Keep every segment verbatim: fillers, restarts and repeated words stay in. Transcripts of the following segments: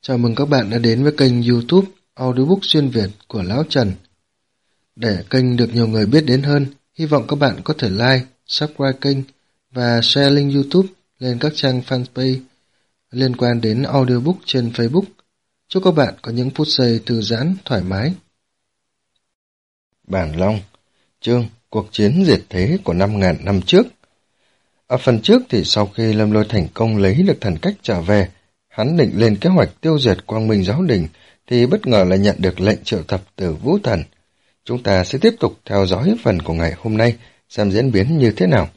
Chào mừng các bạn đã đến với kênh YouTube Audiobook xuyên Việt của Lão Trần. Để kênh được nhiều người biết đến hơn, hy vọng các bạn có thể like, subscribe kênh và share link YouTube lên các trang fanpage liên quan đến audiobook trên Facebook. Chúc các bạn có những phút giây thư giãn, thoải mái. Bản Long, chương Cuộc chiến diệt thế của năm ngàn năm trước. Ở phần trước thì sau khi Lâm Lôi thành công lấy được thần cách trở về, hắn định lên kế hoạch tiêu diệt Quang Minh Giáo Đình thì bất ngờ lại nhận được lệnh triệu tập từ Vũ Thần. Chúng ta sẽ tiếp tục theo dõi phần của ngày hôm nay xem diễn biến như thế nào.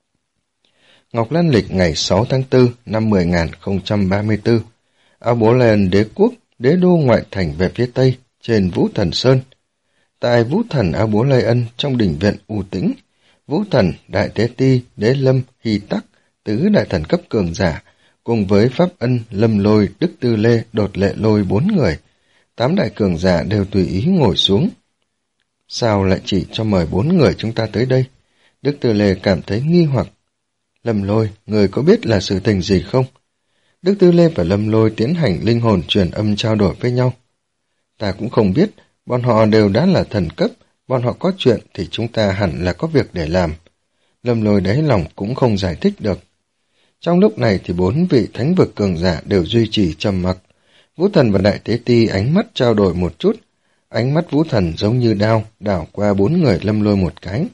Ngọc Lan lịch ngày sáu tháng tư năm mười nghìn không trăm ba mươi tư, A Bố Lên đế quốc, đế đô ngoại thành về phía tây trên Vũ Thần Sơn. Tại Vũ Thần A Bố Lê Ân trong đình viện U Tĩnh, Vũ Thần, Đại Tế Ti, Đế Lâm, Hy Tắc, tứ đại thần cấp cường giả, cùng với Pháp Ân, Lâm Lôi, Đức Tư Lê, Đột Lệ Lôi bốn người, tám đại cường giả đều tùy ý ngồi xuống. Sao lại chỉ cho mời bốn người chúng ta tới đây? Đức Tư Lê cảm thấy nghi hoặc. Lâm Lôi, người có biết là sự tình gì không? Đức Tư Lê và Lâm Lôi tiến hành linh hồn truyền âm trao đổi với nhau. Ta cũng không biết, bọn họ đều đã là thần cấp, bọn họ có chuyện thì chúng ta hẳn là có việc để làm. Lâm Lôi đáy lòng cũng không giải thích được. Trong lúc này thì bốn vị thánh vực cường giả đều duy trì trầm mặc. Vũ Thần và Đại Tế Ti ánh mắt trao đổi một chút. Ánh mắt Vũ Thần giống như đao, đảo qua bốn người Lâm Lôi một cái.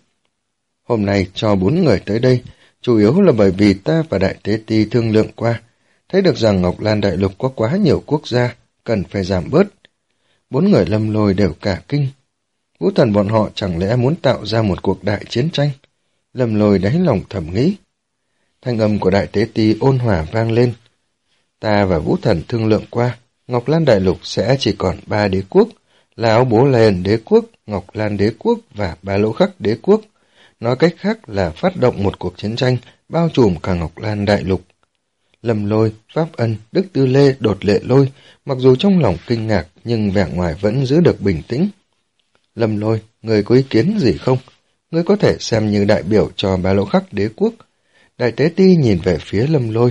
Hôm nay cho bốn người tới đây, chủ yếu là bởi vì ta và Đại Tế Ti thương lượng qua, thấy được rằng Ngọc Lan Đại Lục có quá nhiều quốc gia, cần phải giảm bớt. Bốn người Lâm Lôi đều cả kinh. Vũ Thần bọn họ chẳng lẽ muốn tạo ra một cuộc đại chiến tranh? Lâm Lôi đáy lòng thầm nghĩ. Thanh âm của Đại Tế Ti ôn hòa vang lên. Ta và Vũ Thần thương lượng qua, Ngọc Lan Đại Lục sẽ chỉ còn ba đế quốc, là Áo Bố Lên đế quốc, Ngọc Lan đế quốc và Ba Lỗ Khắc đế quốc. Nói cách khác là phát động một cuộc chiến tranh bao trùm cả Ngọc Lan Đại Lục. Lâm Lôi, Pháp Ân, Đức Tư Lê, Đột Lệ Lôi, mặc dù trong lòng kinh ngạc nhưng vẻ ngoài vẫn giữ được bình tĩnh. Lâm Lôi, người có ý kiến gì không? Ngươi có thể xem như đại biểu cho Ba Lỗ Khắc đế quốc. Đại Tế Ti nhìn về phía Lâm Lôi.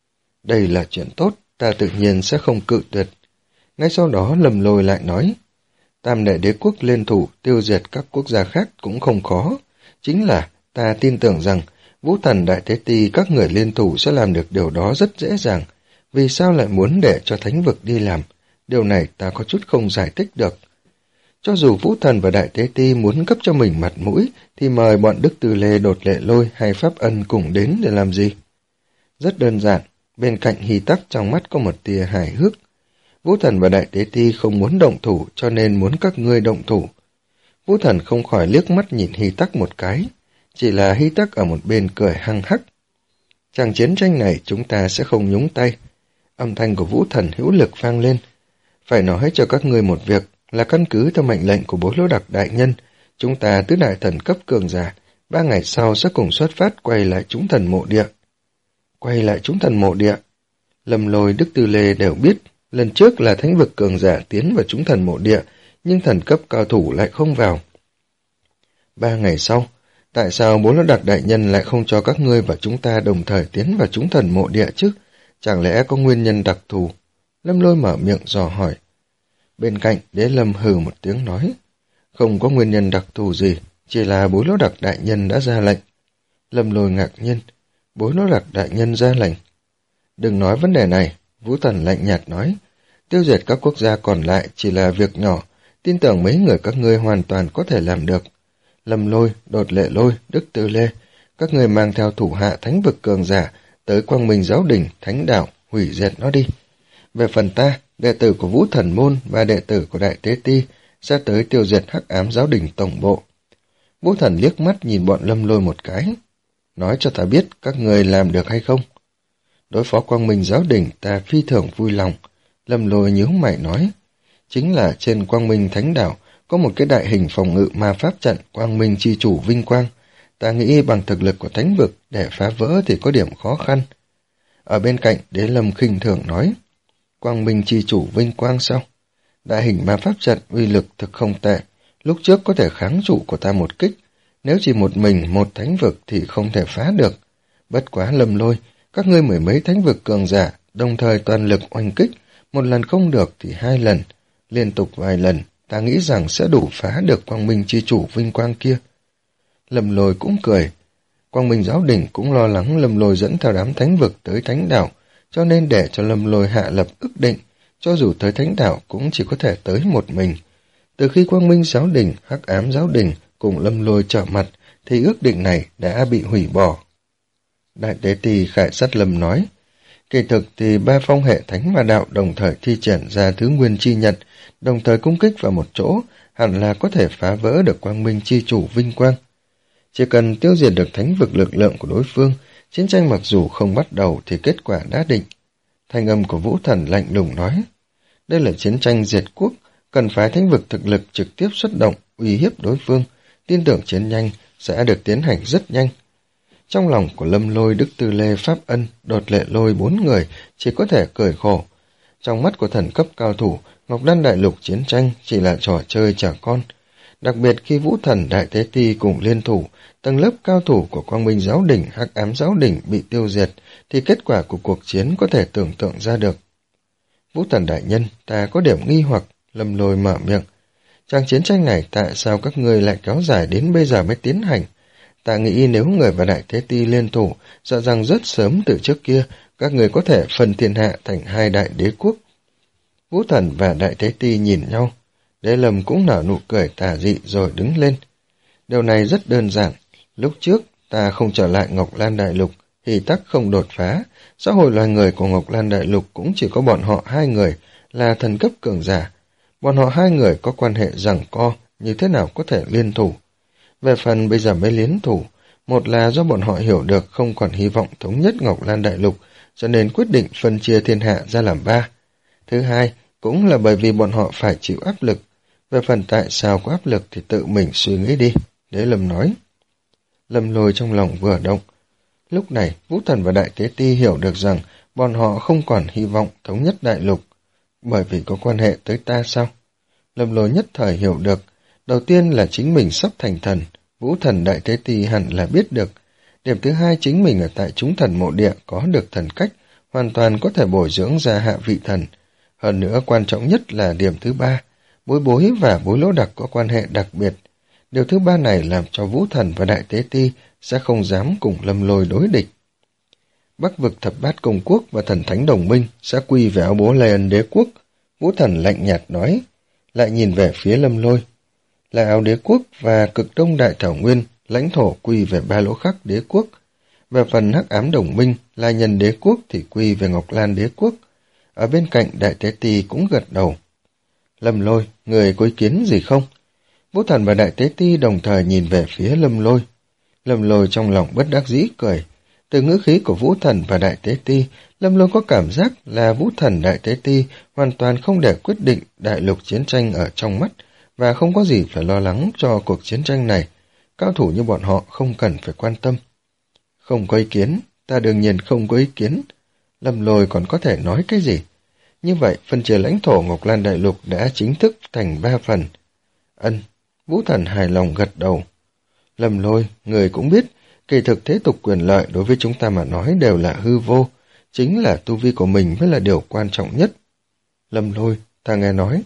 Đây là chuyện tốt, ta tự nhiên sẽ không cự tuyệt. Ngay sau đó Lâm Lôi lại nói, Tam đại đế quốc liên thủ tiêu diệt các quốc gia khác cũng không khó. Chính là ta tin tưởng rằng Vũ Thần, Đại Tế Ti các người liên thủ sẽ làm được điều đó rất dễ dàng. Vì sao lại muốn để cho thánh vực đi làm? Điều này ta có chút không giải thích được. Cho dù Vũ Thần và Đại Tế Ti muốn cấp cho mình mặt mũi, thì mời bọn Đức Tư Lê, Đột Lệ Lôi hay Pháp Ân cùng đến để làm gì? Rất đơn giản, bên cạnh Hy Tắc trong mắt có một tia hài hước. Vũ Thần và Đại Tế Ti không muốn động thủ cho nên muốn các ngươi động thủ. Vũ Thần không khỏi liếc mắt nhìn Hy Tắc một cái, chỉ là Hy Tắc ở một bên cười hăng hắc. Chàng chiến tranh này chúng ta sẽ không nhúng tay. Âm thanh của Vũ Thần hữu lực vang lên. Phải nói cho các ngươi một việc, là căn cứ theo mệnh lệnh của Bố Lỗ Đặc đại nhân, chúng ta tứ đại thần cấp cường giả, ba ngày sau sẽ cùng xuất phát quay lại chúng thần mộ địa. Quay lại chúng thần mộ địa. Lâm Lôi, Đức Tư Lê đều biết, lần trước là thánh vực cường giả tiến vào chúng thần mộ địa, nhưng thần cấp cao thủ lại không vào. Ba ngày sau, tại sao Bố Lỗ Đặc đại nhân lại không cho các ngươi và chúng ta đồng thời tiến vào chúng thần mộ địa chứ? Chẳng lẽ có nguyên nhân đặc thù? Lâm Lôi mở miệng dò hỏi. Bên cạnh, Đế Lâm hừ một tiếng nói, không có nguyên nhân đặc thù gì, chỉ là Bố Lỗ Đặc đại nhân đã ra lệnh. Lâm Lôi ngạc nhiên, Bố Lỗ Đặc đại nhân ra lệnh. Đừng nói vấn đề này, Vũ Thần lạnh nhạt nói, tiêu diệt các quốc gia còn lại chỉ là việc nhỏ, tin tưởng mấy người các ngươi hoàn toàn có thể làm được. Lâm Lôi, Đột Lệ Lôi, Đức Tư Lê, các ngươi mang theo thủ hạ thánh vực cường giả tới Quang Minh Giáo Đình, Thánh Đạo, hủy diệt nó đi. Về phần ta, đệ tử của Vũ Thần Môn và đệ tử của Đại Tế Ti sẽ tới tiêu diệt Hắc Ám Giáo Đình tổng bộ. Vũ Thần liếc mắt nhìn bọn Lâm Lôi một cái. Nói cho ta biết các người làm được hay không? Đối phó Quang Minh Giáo Đình ta phi thường vui lòng. Lâm Lôi nhíu mày nói. Chính là trên Quang Minh Thánh Đảo có một cái đại hình phòng ngự ma pháp trận Quang Minh Chi Chủ Vinh Quang. Ta nghĩ bằng thực lực của thánh vực để phá vỡ thì có điểm khó khăn. Ở bên cạnh Đế Lâm khinh thường nói. Quang Minh Chi Chủ Vinh Quang sao? Đại hình ma pháp trận uy lực thực không tệ, lúc trước có thể kháng trụ của ta một kích, nếu chỉ một mình một thánh vực thì không thể phá được. Bất quá Lâm Lôi, các ngươi mười mấy thánh vực cường giả đồng thời toàn lực oanh kích, một lần không được thì hai lần, liên tục vài lần, ta nghĩ rằng sẽ đủ phá được quang minh chi chủ vinh quang kia. Lâm Lôi cũng cười. Quang Minh Giáo Đình cũng lo lắng Lâm Lôi dẫn theo đám thánh vực tới thánh đảo, cho nên để cho Lâm Lôi hạ lập ước định, cho dù tới thánh đảo cũng chỉ có thể tới một mình. Từ khi Quang Minh Giáo Đình, Hắc Ám Giáo Đình cùng Lâm Lôi trở mặt, thì ước định này đã bị hủy bỏ. Đại Tế Ti Khải Sát Lâm nói, kỳ thực thì ba phong hệ thánh ma đạo đồng thời thi triển ra thứ nguyên chi nhật, đồng thời cung kích vào một chỗ, hẳn là có thể phá vỡ được Quang Minh chi chủ vinh quang. Chỉ cần tiêu diệt được thánh vực lực lượng của đối phương, chiến tranh mặc dù không bắt đầu thì kết quả đã định. Thanh âm của Vũ Thần lạnh lùng nói, đây là chiến tranh diệt quốc, cần phải thánh vực thực lực trực tiếp xuất động, uy hiếp đối phương, tin tưởng chiến nhanh sẽ được tiến hành rất nhanh. Trong lòng của Lâm Lôi, Đức Tư Lê, Pháp Ân, Đột Lệ Lôi bốn người chỉ có thể cười khổ. Trong mắt của thần cấp cao thủ, Ngọc Đan Đại Lục chiến tranh chỉ là trò chơi trẻ con. Đặc biệt khi Vũ Thần Đại Tế Ti cùng liên thủ, tầng lớp cao thủ của Quang Minh Giáo Đình, Hắc Ám Giáo Đình bị tiêu diệt, thì kết quả của cuộc chiến có thể tưởng tượng ra được. Vũ Thần Đại Nhân, ta có điểm nghi hoặc, Lâm Lôi mở miệng. Trang chiến tranh này tại sao các ngươi lại kéo dài đến bây giờ mới tiến hành? Ta nghĩ nếu người và Đại Tế Ti liên thủ, sợ rằng rất sớm từ trước kia, các người có thể phân thiên hạ thành hai đại đế quốc. Vũ Thần và Đại Tế Ti nhìn nhau. Đế Lâm cũng nở nụ cười tà dị rồi đứng lên. Điều này rất đơn giản. Lúc trước, ta không trở lại Ngọc Lan Đại Lục, thì tắc không đột phá. Xã hội loài người của Ngọc Lan Đại Lục cũng chỉ có bọn họ hai người, là thần cấp cường giả. Bọn họ hai người có quan hệ giằng co, như thế nào có thể liên thủ. Về phần bây giờ mới liên thủ, một là do bọn họ hiểu được không còn hy vọng thống nhất Ngọc Lan Đại Lục, cho nên quyết định phân chia thiên hạ ra làm ba. Thứ hai, cũng là bởi vì bọn họ phải chịu áp lực. Về phần tại sao có áp lực thì tự mình suy nghĩ đi, Đế Lâm nói. Lâm Lôi trong lòng vừa động. Lúc này, Vũ Thần và Đại Tế Ti hiểu được rằng bọn họ không còn hy vọng thống nhất đại lục. Bởi vì có quan hệ tới ta sao? Lâm Lôi nhất thời hiểu được. Đầu tiên là chính mình sắp thành thần, Vũ Thần Đại Tế Ti hẳn là biết được. Điểm thứ hai, chính mình ở tại chúng thần mộ địa có được thần cách, hoàn toàn có thể bồi dưỡng ra hạ vị thần. Hơn nữa quan trọng nhất là điểm thứ ba, Bối Bối và Bối Lỗ Đặc có quan hệ đặc biệt. Điều thứ ba này làm cho Vũ Thần và Đại Tế Ti sẽ không dám cùng Lâm Lôi đối địch. Bắc vực thập bát công quốc và thần thánh đồng minh sẽ quy về áo bố Lê Ân đế quốc. Vũ Thần lạnh nhạt nói, lại nhìn về phía Lâm Lôi. Là áo đế quốc và cực đông đại thảo nguyên, lãnh thổ quy về ba lỗ khắc đế quốc. Về phần hắc ám đồng minh, là nhân đế quốc thì quy về Ngọc Lan đế quốc. Ở bên cạnh Đại Tế Ti cũng gật đầu. Lâm Lôi, người có ý kiến gì không? Vũ Thần và Đại Tế Ti đồng thời nhìn về phía Lâm Lôi. Lâm Lôi trong lòng bất đắc dĩ cười. Từ ngữ khí của Vũ Thần và Đại Tế Ti, Lâm Lôi có cảm giác là Vũ Thần Đại Tế Ti hoàn toàn không để quyết định đại lục chiến tranh ở trong mắt và không có gì phải lo lắng cho cuộc chiến tranh này. Cao thủ như bọn họ không cần phải quan tâm. Không có ý kiến, ta đương nhiên không có ý kiến. Lâm Lôi còn có thể nói cái gì? Như vậy, phân chia lãnh thổ Ngọc Lan Đại Lục đã chính thức thành ba phần. Ân, Vũ Thần hài lòng gật đầu. Lâm Lôi, người cũng biết, kỳ thực thế tục quyền lợi đối với chúng ta mà nói đều là hư vô, chính là tu vi của mình mới là điều quan trọng nhất. Lâm Lôi, ta nghe nói,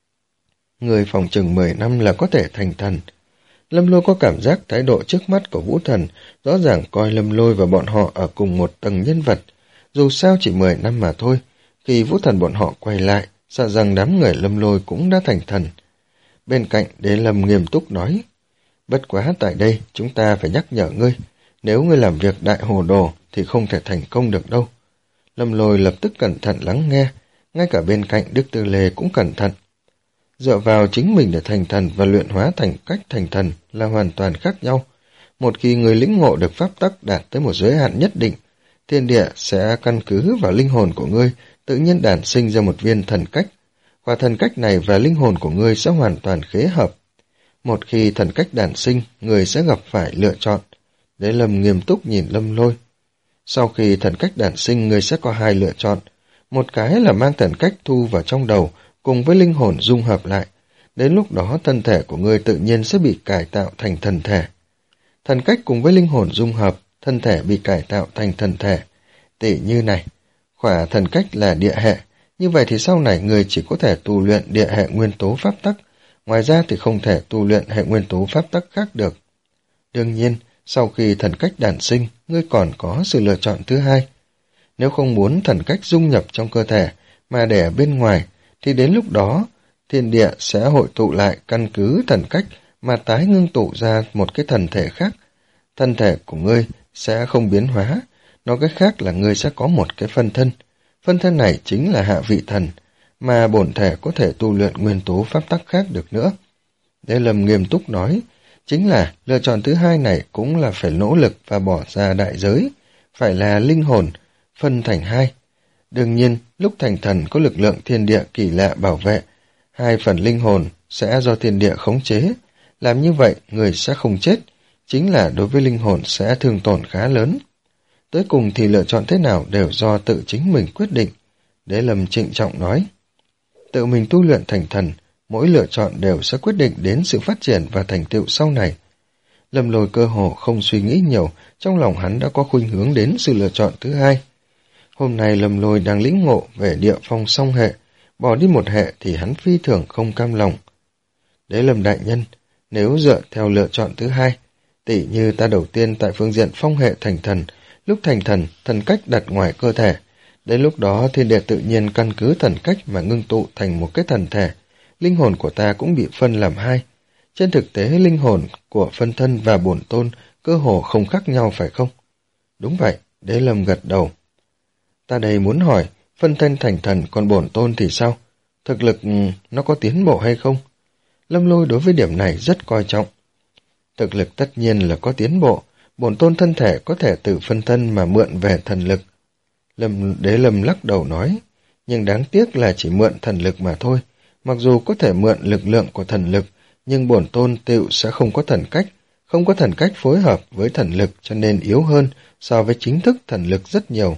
người phòng chừng mười năm là có thể thành thần. Lâm Lôi có cảm giác thái độ trước mắt của Vũ Thần rõ ràng coi Lâm Lôi và bọn họ ở cùng một tầng nhân vật, dù sao chỉ mười năm mà thôi. Khi Vũ Thần bọn họ quay lại, sợ rằng đám người Lâm Lôi cũng đã thành thần. Bên cạnh, Đế Lâm nghiêm túc nói, bất quá tại đây chúng ta phải nhắc nhở ngươi, nếu ngươi làm việc đại hồ đồ thì không thể thành công được đâu. Lâm Lôi lập tức cẩn thận lắng nghe, ngay cả bên cạnh Đức Tư Lê cũng cẩn thận. Dựa vào chính mình để thành thần và luyện hóa thành cách thành thần là hoàn toàn khác nhau. Một khi người lĩnh ngộ được pháp tắc đạt tới một giới hạn nhất định, thiên địa sẽ căn cứ vào linh hồn của ngươi tự nhiên đản sinh ra một viên thần cách, và thần cách này và linh hồn của ngươi sẽ hoàn toàn khế hợp. Một khi thần cách đản sinh, người sẽ gặp phải lựa chọn. Đế Lâm nghiêm túc nhìn Lâm Lôi. Sau khi thần cách đản sinh, người sẽ có hai lựa chọn. Một cái là mang thần cách thu vào trong đầu, cùng với linh hồn dung hợp lại. Đến lúc đó thân thể của ngươi tự nhiên sẽ bị cải tạo thành thần thể. Thần cách cùng với linh hồn dung hợp, thân thể bị cải tạo thành thần thể. Tỷ như này, khỏa thần cách là địa hệ, Như vậy thì sau này người chỉ có thể tu luyện địa hệ nguyên tố pháp tắc, ngoài ra thì không thể tu luyện hệ nguyên tố pháp tắc khác được. Đương nhiên, sau khi thần cách đản sinh, ngươi còn có sự lựa chọn thứ hai. Nếu không muốn thần cách dung nhập trong cơ thể, mà để ở bên ngoài, thì đến lúc đó, thiên địa sẽ hội tụ lại căn cứ thần cách mà tái ngưng tụ ra một cái thần thể khác. Thân thể của ngươi sẽ không biến hóa, nói cách khác là ngươi sẽ có một cái phân thân. Phân thân này chính là hạ vị thần, mà bổn thể có thể tu luyện nguyên tố pháp tắc khác được nữa. Đế Lâm nghiêm túc nói, chính là lựa chọn thứ hai này cũng là phải nỗ lực và bỏ ra đại giới, phải là linh hồn, phân thành hai. Đương nhiên, lúc thành thần có lực lượng thiên địa kỳ lạ bảo vệ, hai phần linh hồn sẽ do thiên địa khống chế. Làm như vậy, người sẽ không chết, chính là đối với linh hồn sẽ thương tổn khá lớn. Tới cùng thì lựa chọn thế nào đều do tự chính mình quyết định. Đế Lâm trịnh trọng nói, tự mình tu luyện thành thần, mỗi lựa chọn đều sẽ quyết định đến sự phát triển và thành tựu sau này. Lâm Lôi cơ hồ không suy nghĩ nhiều, trong lòng hắn đã có khuynh hướng đến sự lựa chọn thứ hai. Hôm nay Lâm Lôi đang lĩnh ngộ về địa phong song hệ, bỏ đi một hệ thì hắn phi thường không cam lòng. Đế Lâm đại nhân, nếu dựa theo lựa chọn thứ hai, tỉ như ta đầu tiên tại phương diện phong hệ thành thần, lúc thành thần, thần cách đặt ngoài cơ thể, đến lúc đó thiên địa tự nhiên căn cứ thần cách mà ngưng tụ thành một cái thần thể, linh hồn của ta cũng bị phân làm hai. Trên thực tế linh hồn của phân thân và bổn tôn cơ hồ không khác nhau phải không? Đúng vậy, Đế Lâm gật đầu. Ta đây muốn hỏi, phân thân thành thần còn bổn tôn thì sao? Thực lực nó có tiến bộ hay không? Lâm Lôi đối với điểm này rất coi trọng. Thực lực tất nhiên là có tiến bộ, bổn tôn thân thể có thể từ phân thân mà mượn về thần lực. Lâm Đế Lâm lắc đầu nói, nhưng đáng tiếc là chỉ mượn thần lực mà thôi. Mặc dù có thể mượn lực lượng của thần lực, nhưng bổn tôn tựu sẽ không có thần cách, không có thần cách phối hợp với thần lực cho nên yếu hơn so với chính thức thần lực rất nhiều.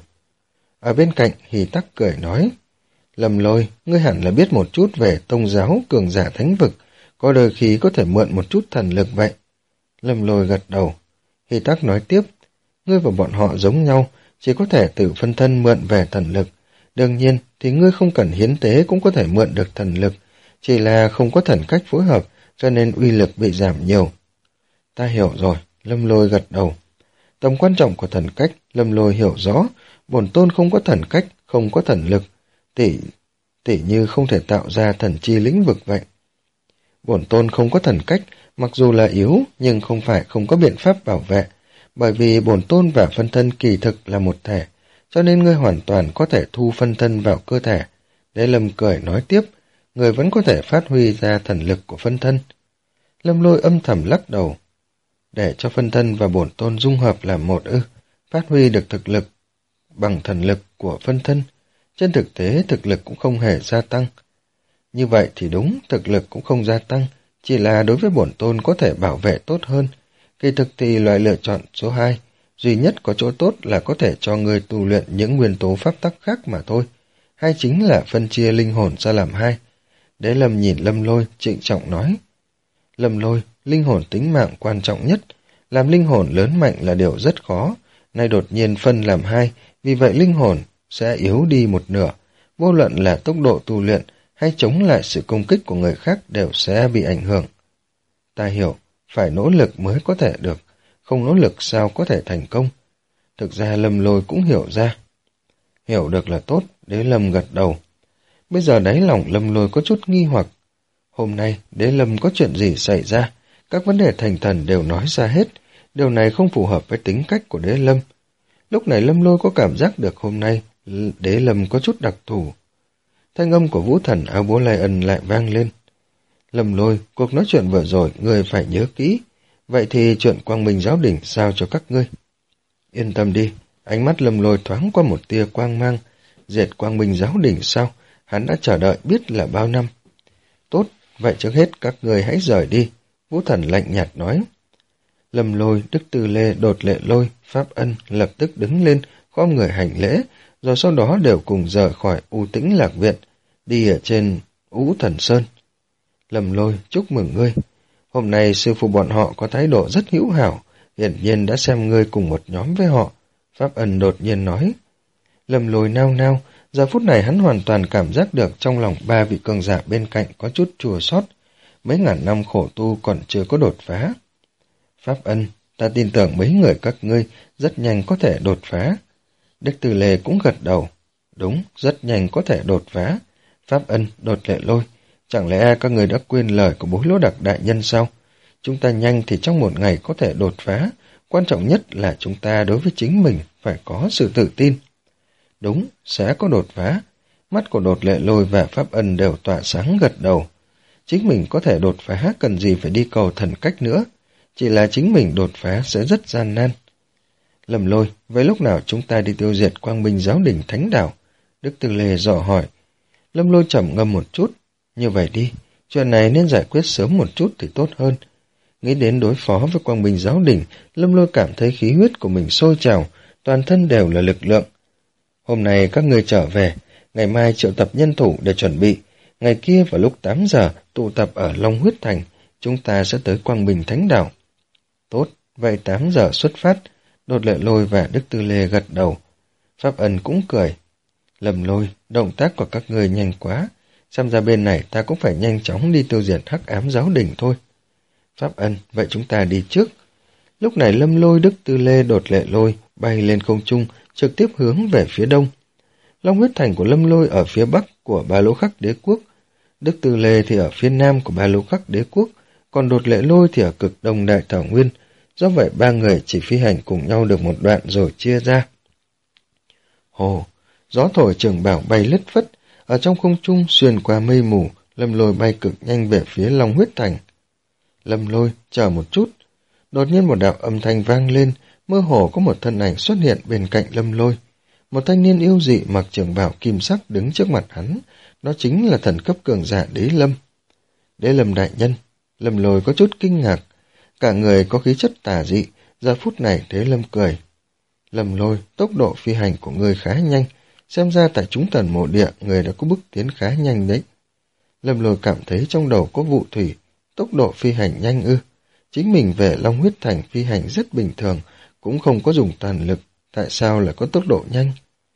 Ở bên cạnh Hỷ Tắc cười nói, Lâm Lôi, ngươi hẳn là biết một chút về tông giáo cường giả thánh vực, có đôi khi có thể mượn một chút thần lực vậy. Lâm Lôi gật đầu. Hỷ Tắc nói tiếp, ngươi và bọn họ giống nhau, chỉ có thể tự phân thân mượn về thần lực. Đương nhiên thì ngươi không cần hiến tế cũng có thể mượn được thần lực, chỉ là không có thần cách phối hợp cho nên uy lực bị giảm nhiều. Ta hiểu rồi, Lâm Lôi gật đầu. Tầm quan trọng của thần cách, Lâm Lôi hiểu rõ, bổn tôn không có thần cách, không có thần lực, tỉ, tỉ như không thể tạo ra thần chi lĩnh vực vậy. Bổn tôn không có thần cách, mặc dù là yếu, nhưng không phải không có biện pháp bảo vệ, bởi vì bổn tôn và phân thân kỳ thực là một thể, cho nên ngươi hoàn toàn có thể thu phân thân vào cơ thể. Đế Lâm cười nói tiếp, người vẫn có thể phát huy ra thần lực của phân thân. Lâm Lôi âm thầm lắc đầu, để cho phân thân và bổn tôn dung hợp làm một ư, phát huy được thực lực bằng thần lực của phân thân. Trên thực tế thực lực cũng không hề gia tăng. Như vậy thì đúng, thực lực cũng không gia tăng, chỉ là đối với bổn tôn có thể bảo vệ tốt hơn. Kỳ thực thì loại lựa chọn số hai, duy nhất có chỗ tốt là có thể cho người tu luyện những nguyên tố pháp tắc khác mà thôi. Hay chính là phân chia linh hồn ra làm hai. Đế Lâm nhìn Lâm Lôi, trịnh trọng nói. Lâm Lôi, linh hồn tính mạng quan trọng nhất. Làm linh hồn lớn mạnh là điều rất khó. Nay đột nhiên phân làm hai, vì vậy linh hồn sẽ yếu đi một nửa. Vô luận là tốc độ tu luyện hay chống lại sự công kích của người khác đều sẽ bị ảnh hưởng. Ta hiểu, phải nỗ lực mới có thể được. Không nỗ lực sao có thể thành công. Thực ra Lâm Lôi cũng hiểu ra. Hiểu được là tốt, Đế Lâm gật đầu. Bây giờ đáy lòng Lâm Lôi có chút nghi hoặc. Hôm nay Đế Lâm có chuyện gì xảy ra? Các vấn đề thành thần đều nói ra hết. Điều này không phù hợp với tính cách của Đế Lâm. Lúc này Lâm Lôi có cảm giác được hôm nay Đế Lâm có chút đặc thù. Thanh âm của Vũ Thần áo bố Lai Ân lại vang lên. Lâm Lôi, cuộc nói chuyện vừa rồi ngươi phải nhớ kỹ. Vậy thì chuyện Quang Minh Giáo Đình sao cho các ngươi? Yên tâm đi, ánh mắt Lâm Lôi thoáng qua một tia quang mang. Diệt Quang Minh Giáo Đình sao? Hắn đã chờ đợi biết là bao năm. Tốt, vậy trước hết các ngươi hãy rời đi. Vũ Thần lạnh nhạt nói. Lâm Lôi, Đức Tư Lê, Đột Lệ Lôi, Pháp Ân lập tức đứng lên, khom người hành lễ, rồi sau đó đều cùng rời khỏi U Tĩnh Lạc Viện, đi ở trên Vũ Thần Sơn. Lâm Lôi, chúc mừng ngươi. Hôm nay sư phụ bọn họ có thái độ rất hữu hảo, hiển nhiên đã xem ngươi cùng một nhóm với họ. Pháp Ân đột nhiên nói. Lâm Lôi nao nao, Giờ phút này hắn hoàn toàn cảm giác được trong lòng ba vị cường giả bên cạnh có chút chua xót. Mấy ngàn năm khổ tu còn chưa có đột phá. Pháp Ân, ta tin tưởng mấy người các ngươi rất nhanh có thể đột phá. Đức Tư Lê cũng gật đầu. Đúng, rất nhanh có thể đột phá. Pháp Ân, Đột Lệ Lôi, chẳng lẽ các người đã quên lời của Bối Lỗ Đặc đại nhân sao? Chúng ta nhanh thì trong một ngày có thể đột phá. Quan trọng nhất là chúng ta đối với chính mình phải có sự tự tin. Đúng, sẽ có đột phá. Mắt của Đột Lệ Lôi và Pháp Ân đều tỏa sáng gật đầu. Chính mình có thể đột phá cần gì phải đi cầu thần cách nữa. Chỉ là chính mình đột phá sẽ rất gian nan. Lâm Lôi, vậy lúc nào chúng ta đi tiêu diệt Quang Minh Giáo Đình Thánh Đảo? Đức Tư Lê dò hỏi. Lâm Lôi trầm ngâm một chút. Như vậy đi, chuyện này nên giải quyết sớm một chút thì tốt hơn. Nghĩ đến đối phó với Quang Minh Giáo Đình, Lâm Lôi cảm thấy khí huyết của mình sôi trào, toàn thân đều là lực lượng. Hôm nay các người trở về, ngày mai triệu tập nhân thủ để chuẩn bị. Ngày kia vào lúc tám giờ tụ tập ở Long Huyết Thành, chúng ta sẽ tới Quang Minh Thánh Đảo. Tốt, vậy tám giờ xuất phát. Đột Lệ Lôi và Đức Tư Lê gật đầu. Pháp Ân cũng cười. Lâm Lôi, động tác của các người nhanh quá. Xem ra bên này ta cũng phải nhanh chóng đi tiêu diệt Hắc Ám Giáo Đình thôi. Pháp Ân, vậy chúng ta đi trước. Lúc này Lâm Lôi, Đức Tư Lê, Đột Lệ Lôi bay lên không trung, trực tiếp hướng về phía đông. Long Huyết Thành của Lâm Lôi ở phía bắc của Ba Lỗ Khắc Đế Quốc. Đức Tư Lê thì ở phía nam của Ba Lỗ Khắc Đế Quốc, còn Đột Lệ Lôi thì ở cực đông Đại Thảo Nguyên. Do vậy ba người chỉ phi hành cùng nhau được một đoạn rồi chia ra. Hồ, gió thổi trường bảo bay lất phất, ở trong không trung xuyên qua mây mù, Lâm Lôi bay cực nhanh về phía Long Huyết Thành. Lâm Lôi, chờ một chút. Đột nhiên một đạo âm thanh vang lên, mơ hồ có một thân ảnh xuất hiện bên cạnh Lâm Lôi. Một thanh niên yêu dị mặc trường bào kim sắc đứng trước mặt hắn, đó chính là thần cấp cường giả Đế Lâm. Đế Lâm đại nhân, Lâm Lôi có chút kinh ngạc, cả người có khí chất tà dị, giờ phút này Đế Lâm cười. Lâm Lôi, tốc độ phi hành của người khá nhanh, xem ra tại chúng thần mộ địa người đã có bước tiến khá nhanh đấy. Lâm Lôi cảm thấy trong đầu có vụ thủy, tốc độ phi hành nhanh ư. Chính mình về Long Huyết Thành phi hành rất bình thường, cũng không có dùng toàn lực, tại sao lại có tốc độ nhanh?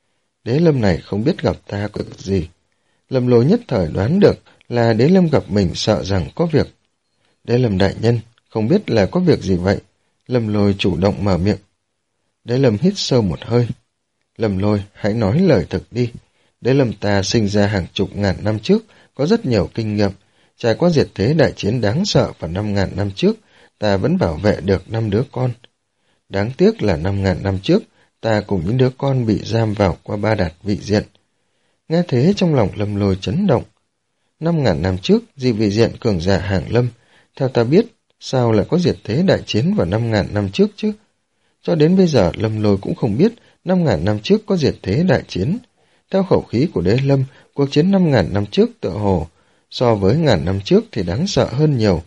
Đế Lâm này không biết gặp ta có việc gì. Lâm Lôi nhất thời đoán được là Đế Lâm gặp mình sợ rằng có việc. Đế Lâm đại nhân, không biết là có việc gì vậy? Lâm Lôi chủ động mở miệng. Đế Lâm hít sâu một hơi. Lâm Lôi, hãy nói lời thực đi. Đế Lâm ta sinh ra hàng chục ngàn năm trước, có rất nhiều kinh nghiệm. Trải qua diệt thế đại chiến đáng sợ vào năm ngàn năm trước, ta vẫn bảo vệ được năm đứa con. Đáng tiếc là năm ngàn năm trước, ta cùng những đứa con bị giam vào qua ba đạt vị diện. Nghe thế trong lòng Lâm Lôi chấn động. Năm ngàn năm trước, dị vị diện cường giả hàng lâm. Theo ta biết, sao lại có diệt thế đại chiến vào năm ngàn năm trước chứ? Cho đến bây giờ Lâm Lôi cũng không biết năm ngàn năm trước có diệt thế đại chiến. Theo khẩu khí của Đế Lâm, cuộc chiến năm ngàn năm trước tựa hồ, so với ngàn năm trước thì đáng sợ hơn nhiều.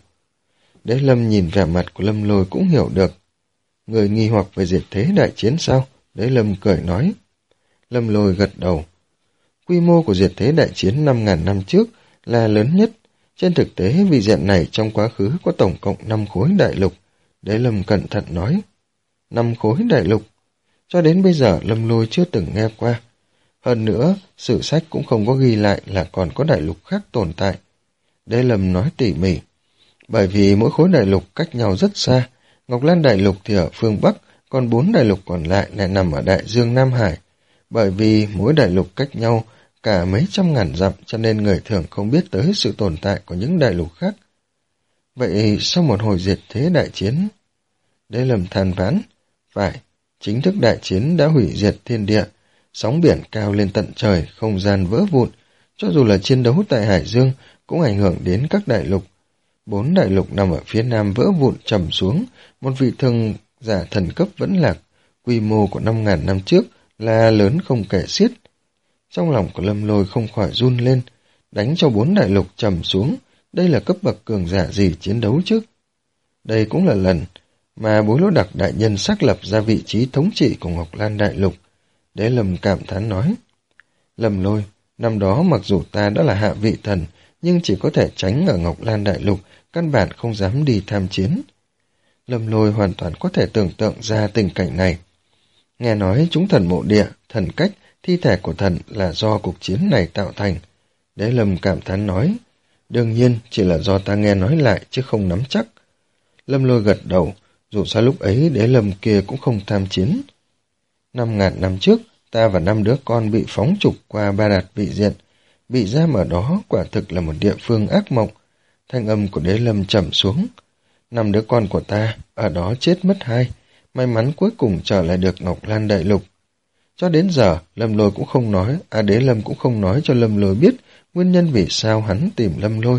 Đế Lâm nhìn vẻ mặt của Lâm Lôi cũng hiểu được. Người nghi hoặc về diệt thế đại chiến sao? Đế Lâm cười nói. Lâm Lôi gật đầu. Quy mô của diệt thế đại chiến năm ngàn năm trước là lớn nhất. Trên thực tế, vị diện này trong quá khứ có tổng cộng năm khối đại lục. Đế Lâm cẩn thận nói. Năm khối đại lục. Cho đến bây giờ Lâm Lôi chưa từng nghe qua. Hơn nữa, sử sách cũng không có ghi lại là còn có đại lục khác tồn tại. Đế Lâm nói tỉ mỉ. Bởi vì mỗi khối đại lục cách nhau rất xa. Ngọc Lan đại lục thì ở phương Bắc, còn bốn đại lục còn lại lại nằm ở đại dương Nam Hải. Bởi vì mỗi đại lục cách nhau cả mấy trăm ngàn dặm, cho nên người thường không biết tới sự tồn tại của những đại lục khác. Vậy sau một hồi diệt thế đại chiến, Đế Lâm than vãn, phải, chính thức đại chiến đã hủy diệt thiên địa, sóng biển cao lên tận trời, không gian vỡ vụn, cho dù là chiến đấu tại Hải Dương cũng ảnh hưởng đến các đại lục. Bốn đại lục nằm ở phía nam vỡ vụn trầm xuống, một vị thương giả thần cấp vẫn lạc, quy mô của năm ngàn năm trước là lớn không kể xiết. Trong lòng của Lâm Lôi không khỏi run lên, đánh cho bốn đại lục trầm xuống, đây là cấp bậc cường giả gì chiến đấu chứ? Đây cũng là lần mà Bối Lỗ Đặc đại nhân xác lập ra vị trí thống trị của Ngọc Lan đại lục. Đế Lâm cảm thán nói. Lâm Lôi, năm đó mặc dù ta đã là hạ vị thần, nhưng chỉ có thể tránh ở Ngọc Lan đại lục, căn bản không dám đi tham chiến. Lâm Lôi hoàn toàn có thể tưởng tượng ra tình cảnh này. Nghe nói chúng thần mộ địa, thần cách thi thể của thần là do cuộc chiến này tạo thành. Đế Lâm cảm thán nói, đương nhiên chỉ là do ta nghe nói lại chứ không nắm chắc. Lâm Lôi gật đầu, dù sao lúc ấy Đế Lâm kia cũng không tham chiến. Năm ngàn năm trước, ta và năm đứa con bị phóng trục qua Ba Đạt Vị Diện. Bị giam ở đó quả thực là một địa phương ác mộng. Thanh âm của Đế Lâm trầm xuống. Năm đứa con của ta ở đó chết mất hai, may mắn cuối cùng trở lại được Ngọc Lan Đại Lục. Cho đến giờ, Lâm Lôi cũng không nói, à Đế Lâm cũng không nói cho Lâm Lôi biết nguyên nhân vì sao hắn tìm Lâm Lôi.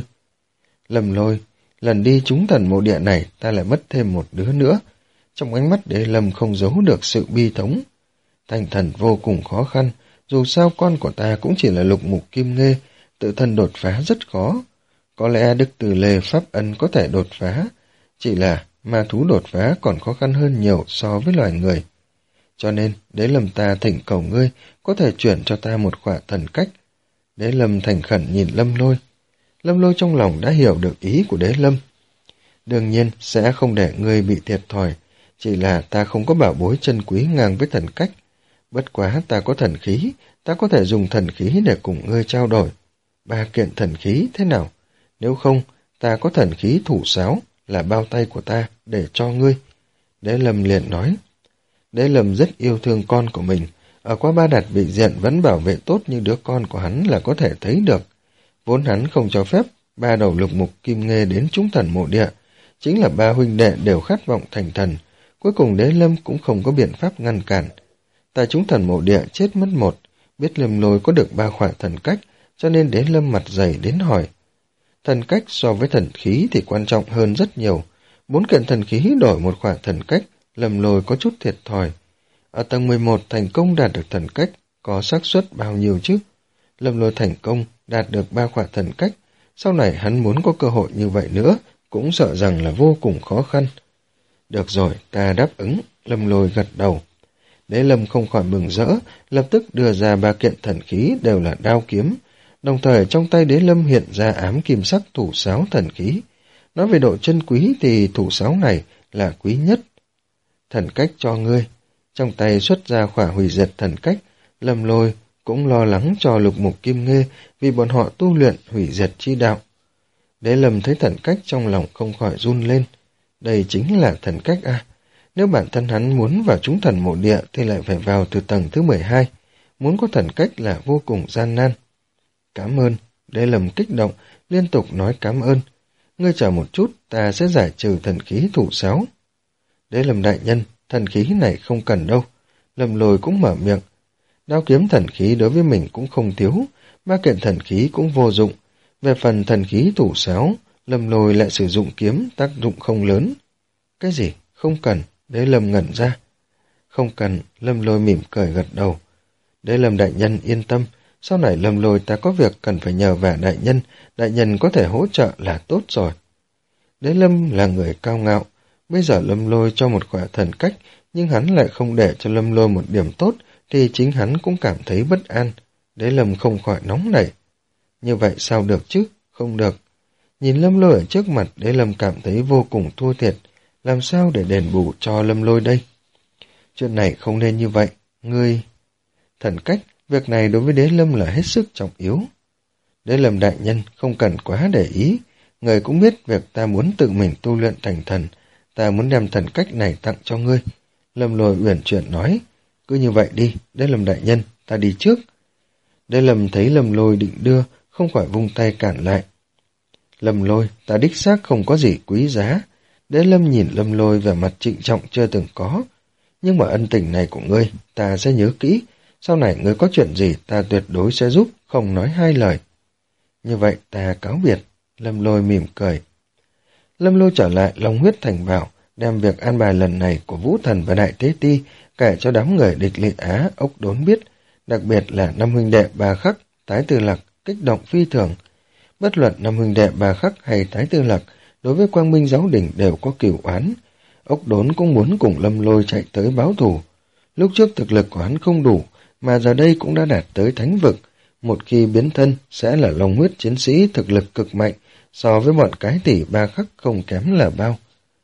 Lâm Lôi, lần đi trúng thần mộ địa này ta lại mất thêm một đứa nữa. Trong ánh mắt Đế Lâm không giấu được sự bi thống. Thành thần vô cùng khó khăn, dù sao con của ta cũng chỉ là lục mục kim nghê, tự thân đột phá rất khó. Có lẽ Đức Từ Lê Pháp Ân có thể đột phá, chỉ là ma thú đột phá còn khó khăn hơn nhiều so với loài người. Cho nên, Đế Lâm ta thỉnh cầu ngươi có thể chuyển cho ta một khỏa thần cách. Đế Lâm thành khẩn nhìn Lâm Lôi. Lâm Lôi trong lòng đã hiểu được ý của Đế Lâm. Đương nhiên sẽ không để ngươi bị thiệt thòi, chỉ là ta không có bảo bối chân quý ngang với thần cách. Bất quá ta có thần khí, ta có thể dùng thần khí để cùng ngươi trao đổi. Ba kiện thần khí thế nào? Nếu không, ta có thần khí thủ sáo là bao tay của ta để cho ngươi. Đế Lâm liền nói. Đế Lâm rất yêu thương con của mình, ở qua Ba Đạt Vị Diện vẫn bảo vệ tốt như đứa con của hắn là có thể thấy được. Vốn hắn không cho phép ba đầu lục mục kim nghê đến trúng thần mộ địa, chính là ba huynh đệ đều khát vọng thành thần, cuối cùng Đế Lâm cũng không có biện pháp ngăn cản. Tại trúng thần mộ địa chết mất một, biết Lâm Lôi có được ba khỏa thần cách, cho nên Đế Lâm mặt dày đến hỏi. Thần cách so với thần khí thì quan trọng hơn rất nhiều, bốn kiện thần khí đổi một khỏa thần cách, Lâm Lôi có chút thiệt thòi. Ở tầng mười một thành công đạt được thần cách, có xác suất bao nhiêu chứ? Lâm Lôi thành công đạt được ba khỏa thần cách, sau này hắn muốn có cơ hội như vậy nữa, cũng sợ rằng là vô cùng khó khăn. Được rồi, ta đáp ứng, Lâm Lôi gật đầu. Đế Lâm không khỏi mừng rỡ, lập tức đưa ra ba kiện thần khí đều là đao kiếm, đồng thời trong tay Đế Lâm hiện ra ám kim sắc thủ sáo thần khí. Nói về độ chân quý thì thủ sáo này là quý nhất. Thần cách cho ngươi, trong tay xuất ra khỏa hủy diệt thần cách, Lâm Lôi cũng lo lắng cho lục mục kim nghê vì bọn họ tu luyện hủy diệt chi đạo. Đế Lâm thấy thần cách trong lòng không khỏi run lên. Đây chính là thần cách à? Nếu bản thân hắn muốn vào trúng thần mộ địa thì lại phải vào từ tầng thứ mười hai. Muốn có thần cách là vô cùng gian nan. Cảm ơn. Đế Lâm kích động, liên tục nói cảm ơn. Ngươi chờ một chút, ta sẽ giải trừ thần khí thủ sáo. Đế Lâm đại nhân, thần khí này không cần đâu. Lâm Lôi cũng mở miệng. Đao kiếm thần khí đối với mình cũng không thiếu, ba kiện thần khí cũng vô dụng. Về phần thần khí thủ sáo, Lâm Lôi lại sử dụng kiếm, tác dụng không lớn. Cái gì? Không cần. Đế Lâm ngẩn ra. Không cần. Lâm Lôi mỉm cười gật đầu. Đế Lâm đại nhân yên tâm, sau này Lâm Lôi ta có việc cần phải nhờ vả đại nhân, đại nhân có thể hỗ trợ là tốt rồi. Đế Lâm là người cao ngạo, bây giờ Lâm Lôi cho một khỏa thần cách, nhưng hắn lại không để cho Lâm Lôi một điểm tốt, thì chính hắn cũng cảm thấy bất an. Đế Lâm không khỏi nóng nảy. Như vậy sao được chứ? Không được. Nhìn Lâm Lôi ở trước mặt, Đế Lâm cảm thấy vô cùng thua thiệt. Làm sao để đền bù cho Lâm Lôi đây? Chuyện này không nên như vậy. Ngươi... Thần cách, việc này đối với Đế Lâm là hết sức trọng yếu. Đế Lâm đại nhân không cần quá để ý. Người cũng biết việc ta muốn tự mình tu luyện thành thần. Ta muốn đem thần cách này tặng cho ngươi. Lâm Lôi uyển chuyển nói. Cứ như vậy đi, Đế Lâm đại nhân, ta đi trước. Đế Lâm thấy Lâm Lôi định đưa, không khỏi vung tay cản lại. Lâm Lôi, ta đích xác không có gì quý giá. Đế Lâm nhìn Lâm Lôi về mặt trịnh trọng chưa từng có. Nhưng mà ân tình này của ngươi, ta sẽ nhớ kỹ. Sau này ngươi có chuyện gì ta tuyệt đối sẽ giúp, không nói hai lời. Như vậy ta cáo biệt. Lâm Lôi mỉm cười. Lâm Lôi trở lại Long Huyết Thành Bảo, đem việc an bài lần này của Vũ Thần và Đại Tế Ti kể cho đám người địch Liệt Á, Ốc Đốn biết, đặc biệt là năm huynh đệ Bà Khắc, Tái Tư Lạc kích động phi thường. Bất luận năm huynh đệ Bà Khắc hay Tái Tư Lạc, đối với Quang Minh Giáo Đình đều có cửu oán. Ốc Đốn cũng muốn cùng Lâm Lôi chạy tới báo thù. Lúc trước thực lực của hắn không đủ, mà giờ đây cũng đã đạt tới thánh vực. Một khi biến thân sẽ là Long Huyết chiến sĩ thực lực cực mạnh, so với bọn cái tỷ Ba Khắc không kém là bao.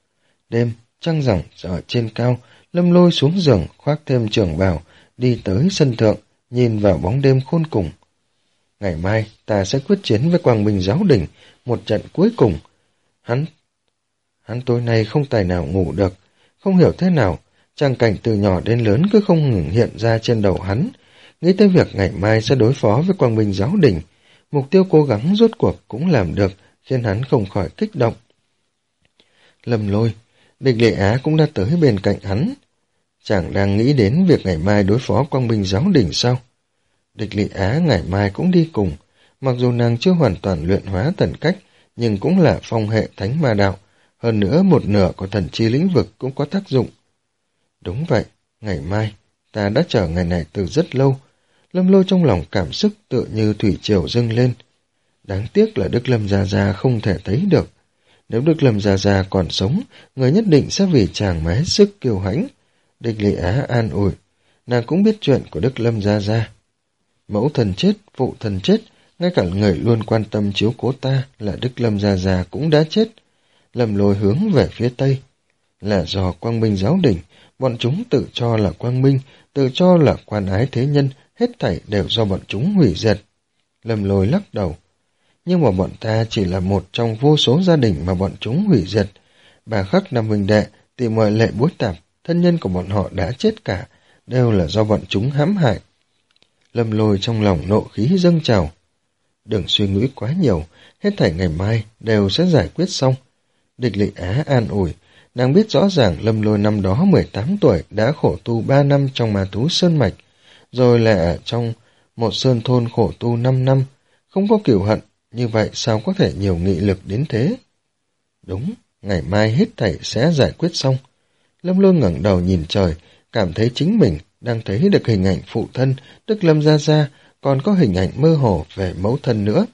Đêm, trăng rằm ở trên cao, Lâm Lôi xuống giường khoác thêm trường bào, đi tới sân thượng, nhìn vào bóng đêm khôn cùng. Ngày mai ta sẽ quyết chiến với Quang Minh Giáo Đình, một trận cuối cùng. Hắn, hắn tối nay không tài nào ngủ được, không hiểu thế nào, trang cảnh từ nhỏ đến lớn cứ không ngừng hiện ra trên đầu hắn. Nghĩ tới việc ngày mai sẽ đối phó với Quang Minh Giáo Đình, mục tiêu cố gắng rốt cuộc cũng làm được, khiến hắn không khỏi kích động. Lâm Lôi, Địch Lệ Á cũng đã tới bên cạnh hắn. Chàng đang nghĩ đến việc ngày mai đối phó Quang Minh Giáo Đình sao? Địch Lệ Á ngày mai cũng đi cùng, mặc dù nàng chưa hoàn toàn luyện hóa thần cách, nhưng cũng là phong hệ thánh ma đạo, hơn nữa một nửa của thần chi lĩnh vực cũng có tác dụng. Đúng vậy, ngày mai, ta đã chờ ngày này từ rất lâu. Lâm Lôi trong lòng cảm xúc tựa như thủy triều dâng lên. Đáng tiếc là Đức Lâm Gia Gia không thể thấy được. Nếu Đức Lâm Gia Gia còn sống, người nhất định sẽ vì chàng mà hết sức kiêu hãnh. Địch Lệ Á an ủi, nàng cũng biết chuyện của Đức Lâm Gia Gia. Mẫu thần chết, phụ thần chết, ngay cả người luôn quan tâm chiếu cố ta là Đức Lâm Gia Gia cũng đã chết. Lâm Lôi hướng về phía tây. Là do Quang Minh Giáo Đình, bọn chúng tự cho là quang minh, tự cho là quan ái thế nhân, hết thảy đều do bọn chúng hủy diệt. Lâm Lôi lắc đầu. Nhưng mà bọn ta chỉ là một trong vô số gia đình mà bọn chúng hủy diệt. Bà Khắc Nam huynh đệ, tỷ muội Lệ Bối Tạp, thân nhân của bọn họ đã chết cả, đều là do bọn chúng hãm hại. Lâm Lôi trong lòng nộ khí dâng trào. Đừng suy nghĩ quá nhiều, hết thảy ngày mai đều sẽ giải quyết xong. Địch Lệ Á an ủi, nàng biết rõ ràng Lâm Lôi năm đó mười tám tuổi đã khổ tu ba năm trong Ma Thú Sơn Mạch, rồi lại ở trong một sơn thôn khổ tu năm năm, không có cửu hận, như vậy sao có thể nhiều nghị lực đến thế? Đúng, ngày mai hết thảy sẽ giải quyết xong. Lâm Lôi ngẩng đầu nhìn trời, cảm thấy chính mình đang thấy được hình ảnh phụ thân Đức Lâm Gia Gia, còn có hình ảnh mơ hồ về mẫu thân nữa.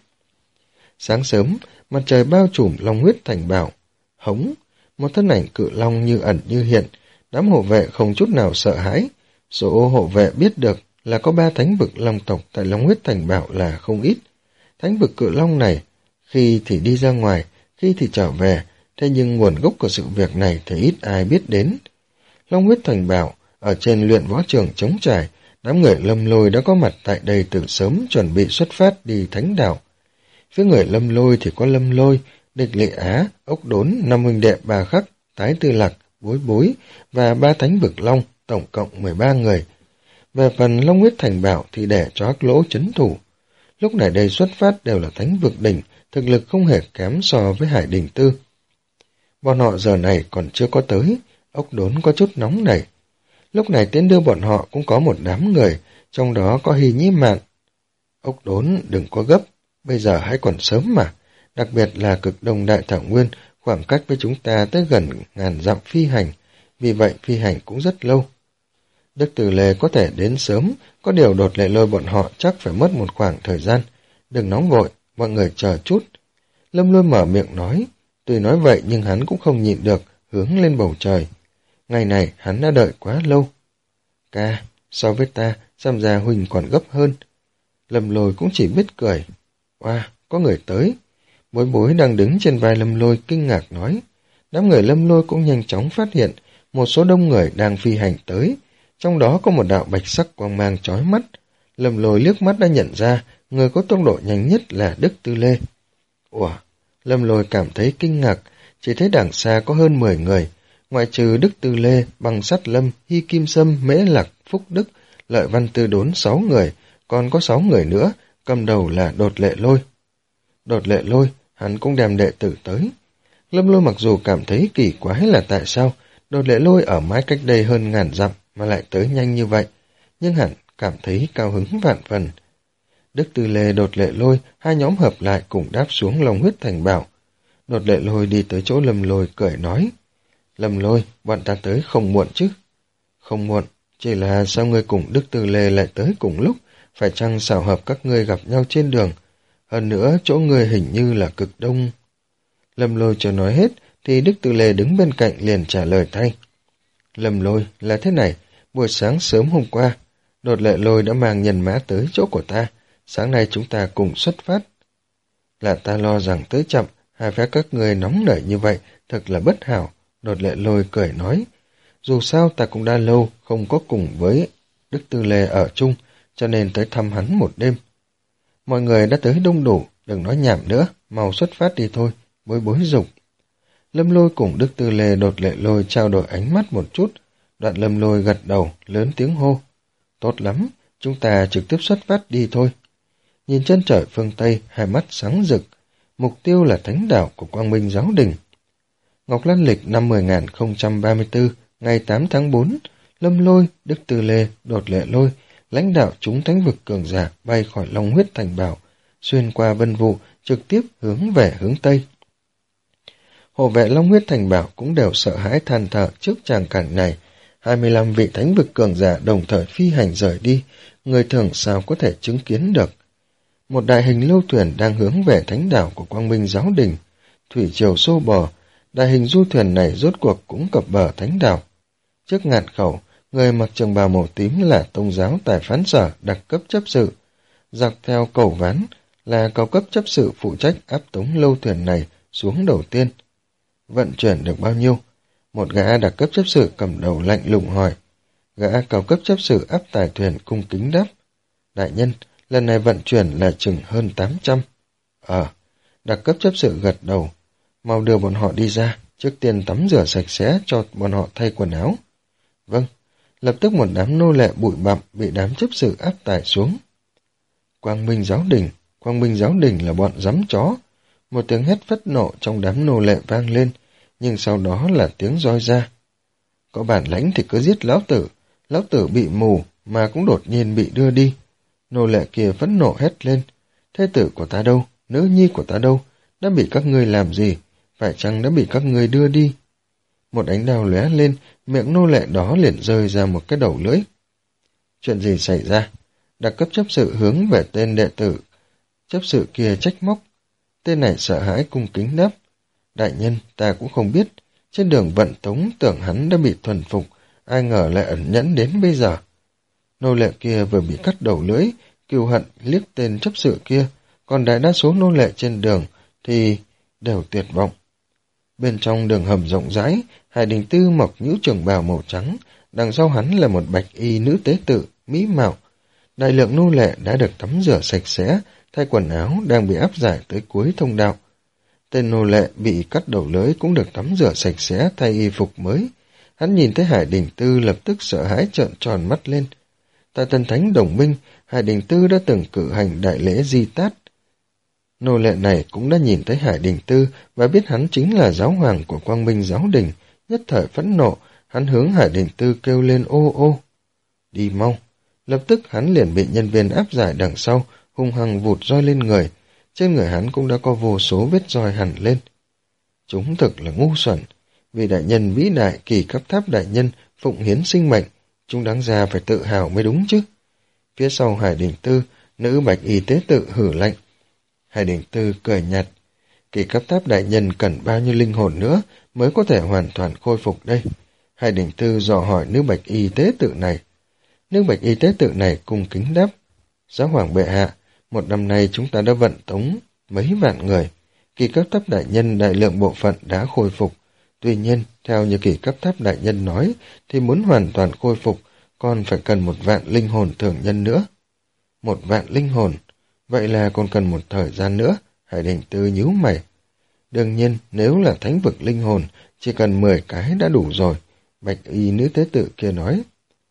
Sáng sớm, mặt trời bao trùm long huyết thành bảo. Hống, một thân ảnh cự long như ẩn như hiện, đám hộ vệ không chút nào sợ hãi. Số hộ vệ biết được là có ba thánh vực long tộc tại long huyết thành bảo là không ít. Thánh vực cự long này, khi thì đi ra ngoài, khi thì trở về, thế nhưng nguồn gốc của sự việc này thì ít ai biết đến. Long huyết thành bảo, ở trên luyện võ trường trống trải, đám người Lâm Lôi đã có mặt tại đây từ sớm chuẩn bị xuất phát đi thánh đảo. Phía người Lâm Lôi thì có Lâm Lôi, Địch Lệ Á, Ốc Đốn, năm huynh đệ Bà Khắc, Tái Tư Lạc, Bối Bối và ba thánh vực long, tổng cộng mười ba người. Về phần Long huyết thành bảo thì để cho Hắc Lỗ trấn thủ. Lúc này đây xuất phát đều là thánh vực đỉnh, thực lực không hề kém so với Hải Đỉnh Tư. Bọn họ giờ này còn chưa có tới, Ốc Đốn có chút nóng nảy. Lúc này tiến đưa bọn họ cũng có một đám người, trong đó có Hy Nhĩ Mạn. Ốc Đốn đừng có gấp, bây giờ hãy còn sớm mà, đặc biệt là cực đông đại thảo nguyên, khoảng cách với chúng ta tới gần ngàn dặm phi hành, vì vậy phi hành cũng rất lâu. Đức Từ Lê có thể đến sớm, có điều Đột Lệ Lôi bọn họ chắc phải mất một khoảng thời gian. Đừng nóng vội, mọi người chờ chút. Lâm Lôi mở miệng nói, tuy nói vậy nhưng hắn cũng không nhịn được, hướng lên bầu trời. Ngày này hắn đã đợi quá lâu. Ca, so với ta, xem ra Huỳnh còn gấp hơn. Lâm Lôi cũng chỉ biết cười. Wow, có người tới. Bối Bối đang đứng trên vai Lâm Lôi kinh ngạc nói. Đám người Lâm Lôi cũng nhanh chóng phát hiện một số đông người đang phi hành tới. Trong đó có một đạo bạch sắc quang mang chói mắt. Lâm Lôi liếc mắt đã nhận ra người có tốc độ nhanh nhất là Đức Tư Lê. Ủa, Lâm Lôi cảm thấy kinh ngạc, chỉ thấy đằng xa có hơn mười người. Ngoại trừ Đức Tư Lê, Băng Sắt Lâm, Hy Kim Sâm, Mễ Lạc, Phúc Đức, Lợi Văn Tư Đốn sáu người, còn có sáu người nữa, cầm đầu là Đột Lệ Lôi. Đột Lệ Lôi, hắn cũng đem đệ tử tới. Lâm Lôi mặc dù cảm thấy kỳ quái là tại sao Đột Lệ Lôi ở mãi cách đây hơn ngàn dặm mà lại tới nhanh như vậy, nhưng hẳn cảm thấy cao hứng vạn phần. Đức Tư Lê, Đột Lệ Lôi, hai nhóm hợp lại cùng đáp xuống Long huyết thành bảo. Đột Lệ Lôi đi tới chỗ Lâm Lôi cười nói, Lâm Lôi, bọn ta tới không muộn chứ? Không muộn, chỉ là sao ngươi cùng Đức Tư Lê lại tới cùng lúc, phải chăng xảo hợp các ngươi gặp nhau trên đường? Hơn nữa, chỗ ngươi hình như là cực đông. Lâm Lôi chưa nói hết, thì Đức Tư Lê đứng bên cạnh liền trả lời thay. Lâm Lôi, là thế này, buổi sáng sớm hôm qua, Đột Lệ Lôi đã mang nhân mã tới chỗ của ta, sáng nay chúng ta cùng xuất phát. Là ta lo rằng tới chậm, hai phe các ngươi nóng nảy như vậy, thật là bất hảo. Đột Lệ Lôi cười nói, dù sao ta cũng đã lâu không có cùng với Đức Tư Lê ở chung, cho nên tới thăm hắn một đêm. Mọi người đã tới đông đủ, đừng nói nhảm nữa, mau xuất phát đi thôi, Bối Bối dục. Lâm Lôi cùng Đức Tư Lê Đột Lệ Lôi trao đổi ánh mắt một chút, Đoạn Lâm Lôi gật đầu, lớn tiếng hô. Tốt lắm, chúng ta trực tiếp xuất phát đi thôi. Nhìn chân trời phương Tây, hai mắt sáng rực, mục tiêu là thánh đảo của Quang Minh Giáo Đình. Ngọc Lan lịch năm mười nghìn không trăm ba mươi tư, ngày tám tháng tư, Lâm Lôi, Đức Tư Lê, Đột Lệ Lôi, lãnh đạo chúng thánh vực cường giả bay khỏi Long Huyết Thành Bảo, xuyên qua vân vụ, trực tiếp hướng về hướng Tây. Hộ vệ Long Huyết Thành Bảo cũng đều sợ hãi than thở trước tràng cảnh này. hai mươi lăm vị thánh vực cường giả đồng thời phi hành rời đi, người thường sao có thể chứng kiến được. Một đại hình lâu thuyền đang hướng về thánh đảo của Quang Minh Giáo Đình. Thủy triều xô bờ, đại hình du thuyền này rốt cuộc cũng cập bờ thánh đảo. Trước ngạn khẩu, người mặc trường bào màu tím là Tông giáo Tài Phán Sở đặc cấp chấp sự. Dọc theo cầu ván là cao cấp chấp sự phụ trách áp tống lâu thuyền này xuống đầu tiên. Vận chuyển được bao nhiêu? Một gã đặc cấp chấp sự cầm đầu lạnh lùng hỏi. Gã cao cấp chấp sự áp tải thuyền cung kính đáp. Đại nhân, lần này vận chuyển là chừng hơn tám trăm. Ờ, đặc cấp chấp sự gật đầu. Mau đưa bọn họ đi ra, trước tiên tắm rửa sạch sẽ cho bọn họ thay quần áo. Vâng, lập tức một đám nô lệ bụi bặm bị đám chấp sự áp tải xuống. Quang Minh Giáo Đình, Quang Minh Giáo Đình là bọn giấm chó. Một tiếng hét phẫn nộ trong đám nô lệ vang lên, nhưng sau đó là tiếng roi ra. Có bản lãnh thì cứ giết lão tử, lão tử bị mù mà cũng đột nhiên bị đưa đi. Nô lệ kia phẫn nộ hét lên, thế tử của ta đâu, nữ nhi của ta đâu, đã bị các ngươi làm gì, phải chăng đã bị các ngươi đưa đi? Một ánh đao lóe lên, miệng nô lệ đó liền rơi ra một cái đầu lưỡi. Chuyện gì xảy ra? Đặc cấp chấp sự hướng về tên đệ tử chấp sự kia trách móc. Tên này sợ hãi cung kính đáp. Đại nhân, ta cũng không biết, trên đường vận tống tưởng hắn đã bị thuần phục, ai ngờ lại ẩn nhẫn đến bây giờ. Nô lệ kia vừa bị cắt đầu lưỡi, cừu hận liếc tên chấp sự kia, còn đại đa số nô lệ trên đường thì đều tuyệt vọng. Bên trong đường hầm rộng rãi, Hải Đình Tư mặc nhũ trường bào màu trắng, đằng sau hắn là một bạch y nữ tế tự, mỹ mạo. Đại lượng nô lệ đã được tắm rửa sạch sẽ, thay quần áo đang bị áp giải tới cuối thông đạo. Tên nô lệ bị cắt đầu lưỡi cũng được tắm rửa sạch sẽ thay y phục mới. Hắn nhìn thấy Hải Đình Tư lập tức sợ hãi trợn tròn mắt lên. Tại Tân Thánh Đồng Minh, Hải Đình Tư đã từng cử hành đại lễ Di Tát. Nô lệ này cũng đã nhìn thấy Hải Đình Tư và biết hắn chính là giáo hoàng của Quang Minh Giáo Đình. Nhất thời phẫn nộ, hắn hướng Hải Đình Tư kêu lên ô ô. Đi mau. Lập tức hắn liền bị nhân viên áp giải đằng sau, hung hăng vụt roi lên người. Trên người hắn cũng đã có vô số vết roi hẳn lên. Chúng thực là ngu xuẩn. Vì đại nhân vĩ đại Kỳ Cấp Tháp đại nhân phụng hiến sinh mệnh, chúng đáng ra phải tự hào mới đúng chứ. Phía sau Hải Đình Tư, nữ bạch y tế tự hử lạnh. Hải Đình Tư cười nhạt. Kỳ Cấp Tháp đại nhân cần bao nhiêu linh hồn nữa mới có thể hoàn toàn khôi phục đây? Hải Đình Tư dò hỏi nữ bạch y tế tự này. Nữ bạch y tế tự này cung kính đáp. Giáo hoàng bệ hạ, một năm nay chúng ta đã vận tống mấy vạn người. Kỳ Cấp Tháp đại nhân đại lượng bộ phận đã khôi phục. Tuy nhiên, theo như Kỳ Cấp Tháp đại nhân nói, thì muốn hoàn toàn khôi phục, còn phải cần một vạn linh hồn thường nhân nữa. Một vạn linh hồn? Vậy là còn cần một thời gian nữa, Hải Đình Tư nhíu mày. Đương nhiên, nếu là thánh vực linh hồn, chỉ cần mười cái đã đủ rồi, bạch y nữ tế tự kia nói.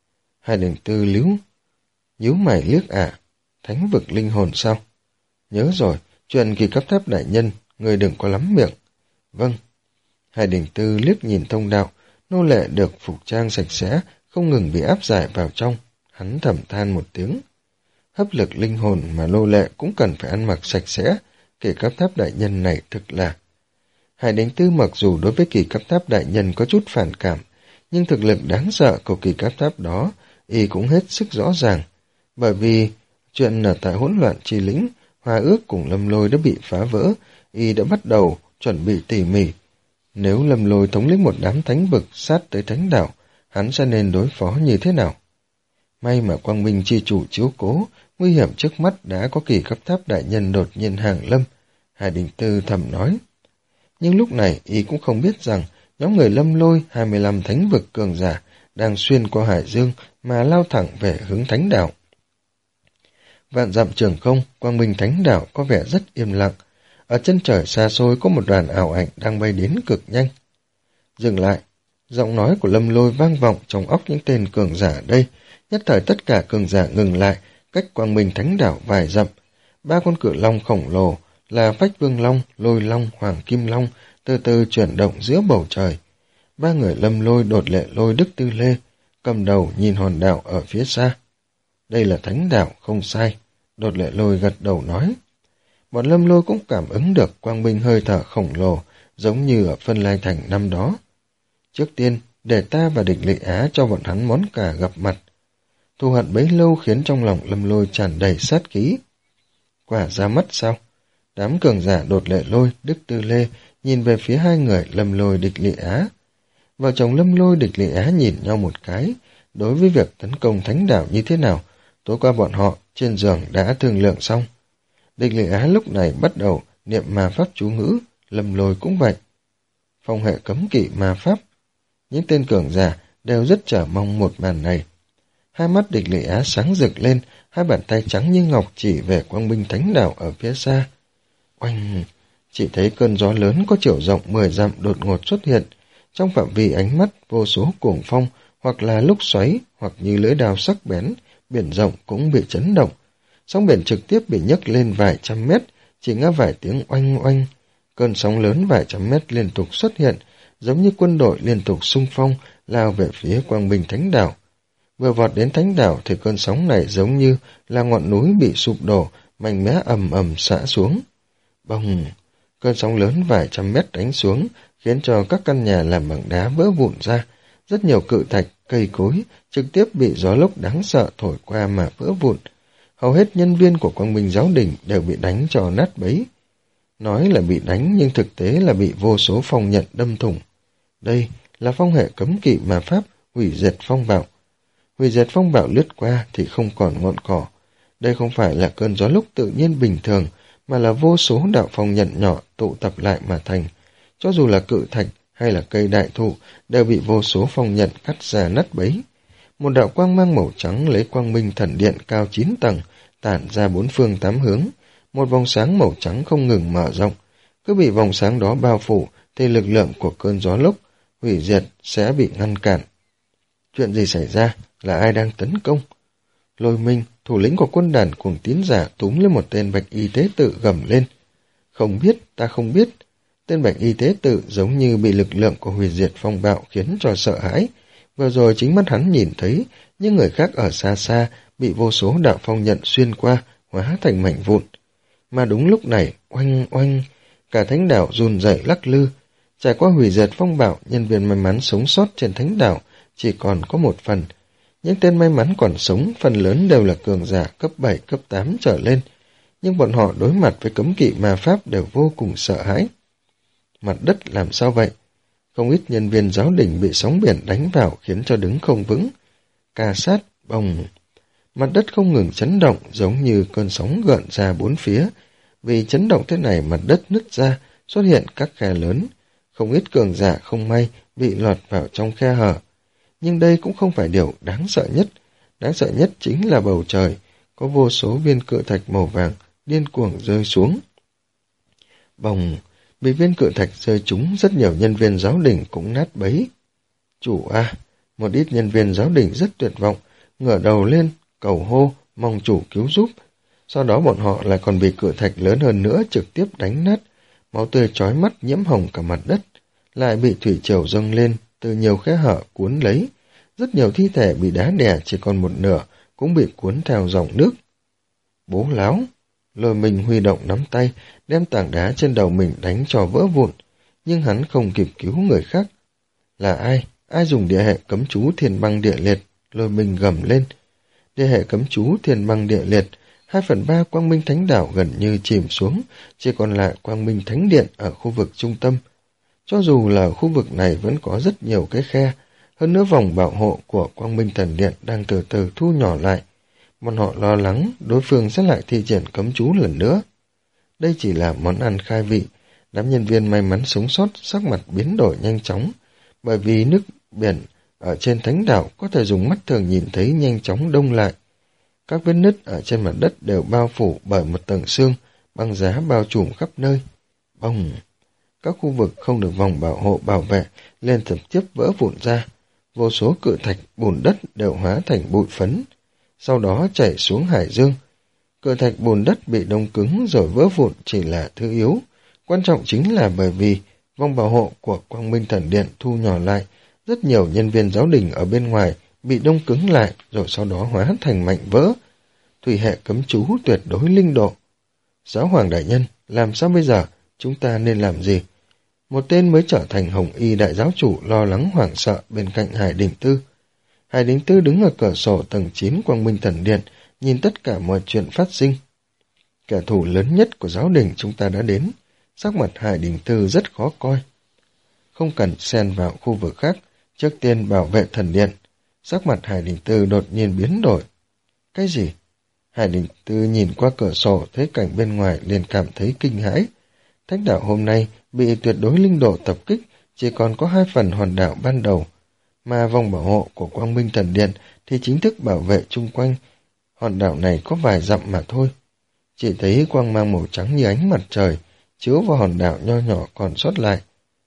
Hải Đình Tư líu, nhíu mày liếc ả, à, thánh vực linh hồn sao? Nhớ rồi, chuyện Kỳ Cấp Tháp đại nhân, người đừng có lắm miệng. Vâng. Hải Đình Tư liếc nhìn thông đạo, nô lệ được phục trang sạch sẽ, không ngừng bị áp giải vào trong. Hắn thầm than một tiếng. Hấp lực linh hồn mà nô lệ cũng cần phải ăn mặc sạch sẽ, Kỳ Cấp Tháp đại nhân này thực là. Hải Đình Tư mặc dù đối với Kỳ Cấp Tháp đại nhân có chút phản cảm, nhưng thực lực đáng sợ của Kỳ Cấp Tháp đó, y cũng hết sức rõ ràng. Bởi vì chuyện ở tại hỗn loạn chi lĩnh, hòa ước cùng Lâm Lôi đã bị phá vỡ, y đã bắt đầu chuẩn bị tỉ mỉ. Nếu Lâm Lôi thống lĩnh một đám thánh vực sát tới thánh đảo, hắn sẽ nên đối phó như thế nào? May mà Quang Minh chi chủ chiếu cố, nguy hiểm trước mắt đã có Kỳ Cấp Tháp đại nhân đột nhiên hàng lâm, Hải Đình Tư thầm nói. Nhưng lúc này y cũng không biết rằng nhóm người Lâm Lôi hai mươi lăm thánh vực cường giả đang xuyên qua hải dương mà lao thẳng về hướng thánh đảo. Vạn dặm trường không, quang minh thánh đảo có vẻ rất im lặng. Ở chân trời xa xôi có một đoàn ảo ảnh đang bay đến cực nhanh. Dừng lại, giọng nói của Lâm Lôi vang vọng trong óc những tên cường giả ở đây. Nhất thời tất cả cường giả ngừng lại, cách quang minh thánh đảo vài dặm. Ba con cự long khổng lồ là Phách Vương Long, Lôi Long, Hoàng Kim Long từ từ chuyển động giữa bầu trời. Ba người Lâm Lôi, Đột Lệ Lôi, Đức Tư Lê cầm đầu nhìn hòn đảo ở phía xa. Đây là thánh đảo, không sai. Đột Lệ Lôi gật đầu nói. Bọn Lâm Lôi cũng cảm ứng được quang minh hơi thở khổng lồ, giống như ở Phân Lai Thành năm đó. Trước tiên, để ta và Địch Lệ Á cho bọn hắn món cà gặp mặt. Thù hận bấy lâu khiến trong lòng Lâm Lôi tràn đầy sát khí. Quả ra mắt sao? Đám cường giả Đột Lệ Lôi, Đức Tư Lê nhìn về phía hai người Lâm Lôi, Địch Lệ Á. Vợ chồng Lâm Lôi, Địch Lệ Á nhìn nhau một cái. Đối với việc tấn công thánh đảo như thế nào, tối qua bọn họ trên giường đã thương lượng xong. Địch Lệ Á lúc này bắt đầu niệm ma pháp chú ngữ, Lâm Lôi cũng vậy. Phong hệ cấm kỵ ma pháp. Những tên cường giả đều rất chờ mong một màn này. Hai mắt Địch Lệ Á sáng rực lên, hai bàn tay trắng như ngọc chỉ về quang minh thánh đảo ở phía xa. Oanh! Chỉ thấy cơn gió lớn có chiều rộng mười dặm đột ngột xuất hiện. Trong phạm vi ánh mắt, vô số cuồng phong, hoặc là lúc xoáy, hoặc như lưỡi đao sắc bén, biển rộng cũng bị chấn động. Sóng biển trực tiếp bị nhấc lên vài trăm mét, chỉ nghe vài tiếng oanh oanh. Cơn sóng lớn vài trăm mét liên tục xuất hiện, giống như quân đội liên tục xung phong, lao về phía quang minh thánh đảo. Vừa vọt đến thánh đảo thì cơn sóng này giống như là ngọn núi bị sụp đổ, mạnh mẽ ầm ầm xả xuống. Bông! Cơn sóng lớn vài trăm mét đánh xuống, khiến cho các căn nhà làm bằng đá vỡ vụn ra. Rất nhiều cự thạch, cây cối trực tiếp bị gió lốc đáng sợ thổi qua mà vỡ vụn. Hầu hết nhân viên của Quang Minh Giáo Đình đều bị đánh cho nát bấy. Nói là bị đánh nhưng thực tế là bị vô số phong nhận đâm thủng. Đây là phong hệ cấm kỵ ma pháp hủy diệt phong bạo. Hủy diệt phong bạo lướt qua thì không còn ngọn cỏ. Đây không phải là cơn gió lốc tự nhiên bình thường, mà là vô số đạo phong nhận nhỏ tụ tập lại mà thành. Cho dù là cự thạch hay là cây đại thụ đều bị vô số phong nhận cắt ra nát bấy. Một đạo quang mang màu trắng lấy quang minh thần điện cao chín tầng, tản ra bốn phương tám hướng. Một vòng sáng màu trắng không ngừng mở rộng. Cứ bị vòng sáng đó bao phủ thì lực lượng của cơn gió lốc hủy diệt sẽ bị ngăn cản. Chuyện gì xảy ra? Là ai đang tấn công? Lôi Minh, thủ lĩnh của quân đàn cuồng tín giả túm lên một tên bạch y tế tự gầm lên. Không biết, ta không biết. Tên bạch y tế tự giống như bị lực lượng của hủy diệt phong bạo khiến cho sợ hãi. Vừa rồi chính mắt hắn nhìn thấy những người khác ở xa xa bị vô số đạo phong nhận xuyên qua, hóa thành mảnh vụn. Mà đúng lúc này, oanh oanh, cả thánh đảo run rẩy lắc lư. Trải qua hủy diệt phong bạo, nhân viên may mắn sống sót trên thánh đảo chỉ còn có một phần. Những tên may mắn còn sống phần lớn đều là cường giả cấp bảy, cấp tám trở lên, nhưng bọn họ đối mặt với cấm kỵ ma pháp đều vô cùng sợ hãi. Mặt đất làm sao vậy? Không ít nhân viên giáo đình bị sóng biển đánh vào khiến cho đứng không vững. Ca sát, bồng. Mặt đất không ngừng chấn động giống như cơn sóng gợn ra bốn phía. Vì chấn động thế này mặt đất nứt ra, xuất hiện các khe lớn. Không ít cường giả không may bị lọt vào trong khe hở. Nhưng đây cũng không phải điều đáng sợ nhất. Đáng sợ nhất chính là bầu trời. Có vô số viên cự thạch màu vàng điên cuồng rơi xuống. Bồng. Bị viên cự thạch rơi trúng, rất nhiều nhân viên giáo đình cũng nát bấy. Chủ a, một ít nhân viên giáo đình rất tuyệt vọng, ngửa đầu lên, cầu hô, mong chủ cứu giúp. Sau đó bọn họ lại còn bị cự thạch lớn hơn nữa trực tiếp đánh nát, máu tươi chói mắt nhiễm hồng cả mặt đất, lại bị thủy triều dâng lên, từ nhiều khe hở cuốn lấy. Rất nhiều thi thể bị đá đè chỉ còn một nửa, cũng bị cuốn theo dòng nước. Bố láo! Lôi Minh huy động nắm tay, đem tảng đá trên đầu mình đánh cho vỡ vụn, nhưng hắn không kịp cứu người khác. Là ai? Ai dùng địa hệ cấm chú thiên băng địa liệt? Lôi Minh gầm lên. Địa hệ cấm chú thiên băng địa liệt, hai phần ba quang minh thánh đảo gần như chìm xuống, chỉ còn lại quang minh thánh điện ở khu vực trung tâm. Cho dù là ở khu vực này vẫn có rất nhiều cái khe, hơn nữa vòng bảo hộ của quang minh thần điện đang từ từ thu nhỏ lại. Bọn họ lo lắng đối phương sẽ lại thi triển cấm chú lần nữa. Đây chỉ là món ăn khai vị. Đám nhân viên may mắn sống sót sắc mặt biến đổi nhanh chóng, bởi vì nước biển ở trên thánh đảo có thể dùng mắt thường nhìn thấy nhanh chóng đông lại. Các vết nứt ở trên mặt đất đều bao phủ bởi một tầng xương, băng giá bao trùm khắp nơi. Bông! Các khu vực không được vòng bảo hộ bảo vệ lên trực tiếp vỡ vụn ra. Vô số cự thạch, bùn đất đều hóa thành bụi phấn, sau đó chảy xuống hải dương. Cự thạch bùn đất bị đông cứng rồi vỡ vụn chỉ là thứ yếu. Quan trọng chính là bởi vì vòng bảo hộ của Quang Minh Thần Điện thu nhỏ lại, rất nhiều nhân viên giáo đình ở bên ngoài bị đông cứng lại rồi sau đó hóa thành mảnh vỡ. Thủy hệ cấm chú tuyệt đối linh độ. Giáo hoàng đại nhân, làm sao bây giờ? Chúng ta nên làm gì? Một tên mới trở thành Hồng Y đại giáo chủ lo lắng hoảng sợ bên cạnh Hải Đình Tư. Hải Đình Tư đứng ở cửa sổ tầng chín Quang Minh Thần Điện, nhìn tất cả mọi chuyện phát sinh. Kẻ thù lớn nhất của giáo đình chúng ta đã đến. Sắc mặt Hải Đình Tư rất khó coi. Không cần xen vào khu vực khác, trước tiên bảo vệ thần điện. Sắc mặt Hải Đình Tư đột nhiên biến đổi. Cái gì? Hải Đình Tư nhìn qua cửa sổ thấy cảnh bên ngoài liền cảm thấy kinh hãi. Thánh đạo hôm nay bị tuyệt đối linh độ tập kích, chỉ còn có hai phần hòn đảo ban đầu, mà vòng bảo hộ của Quang Minh Thần Điện thì chính thức bảo vệ chung quanh. Hòn đảo này có vài dặm mà thôi. Chỉ thấy quang mang màu trắng như ánh mặt trời chiếu vào hòn đảo nho nhỏ còn sót lại.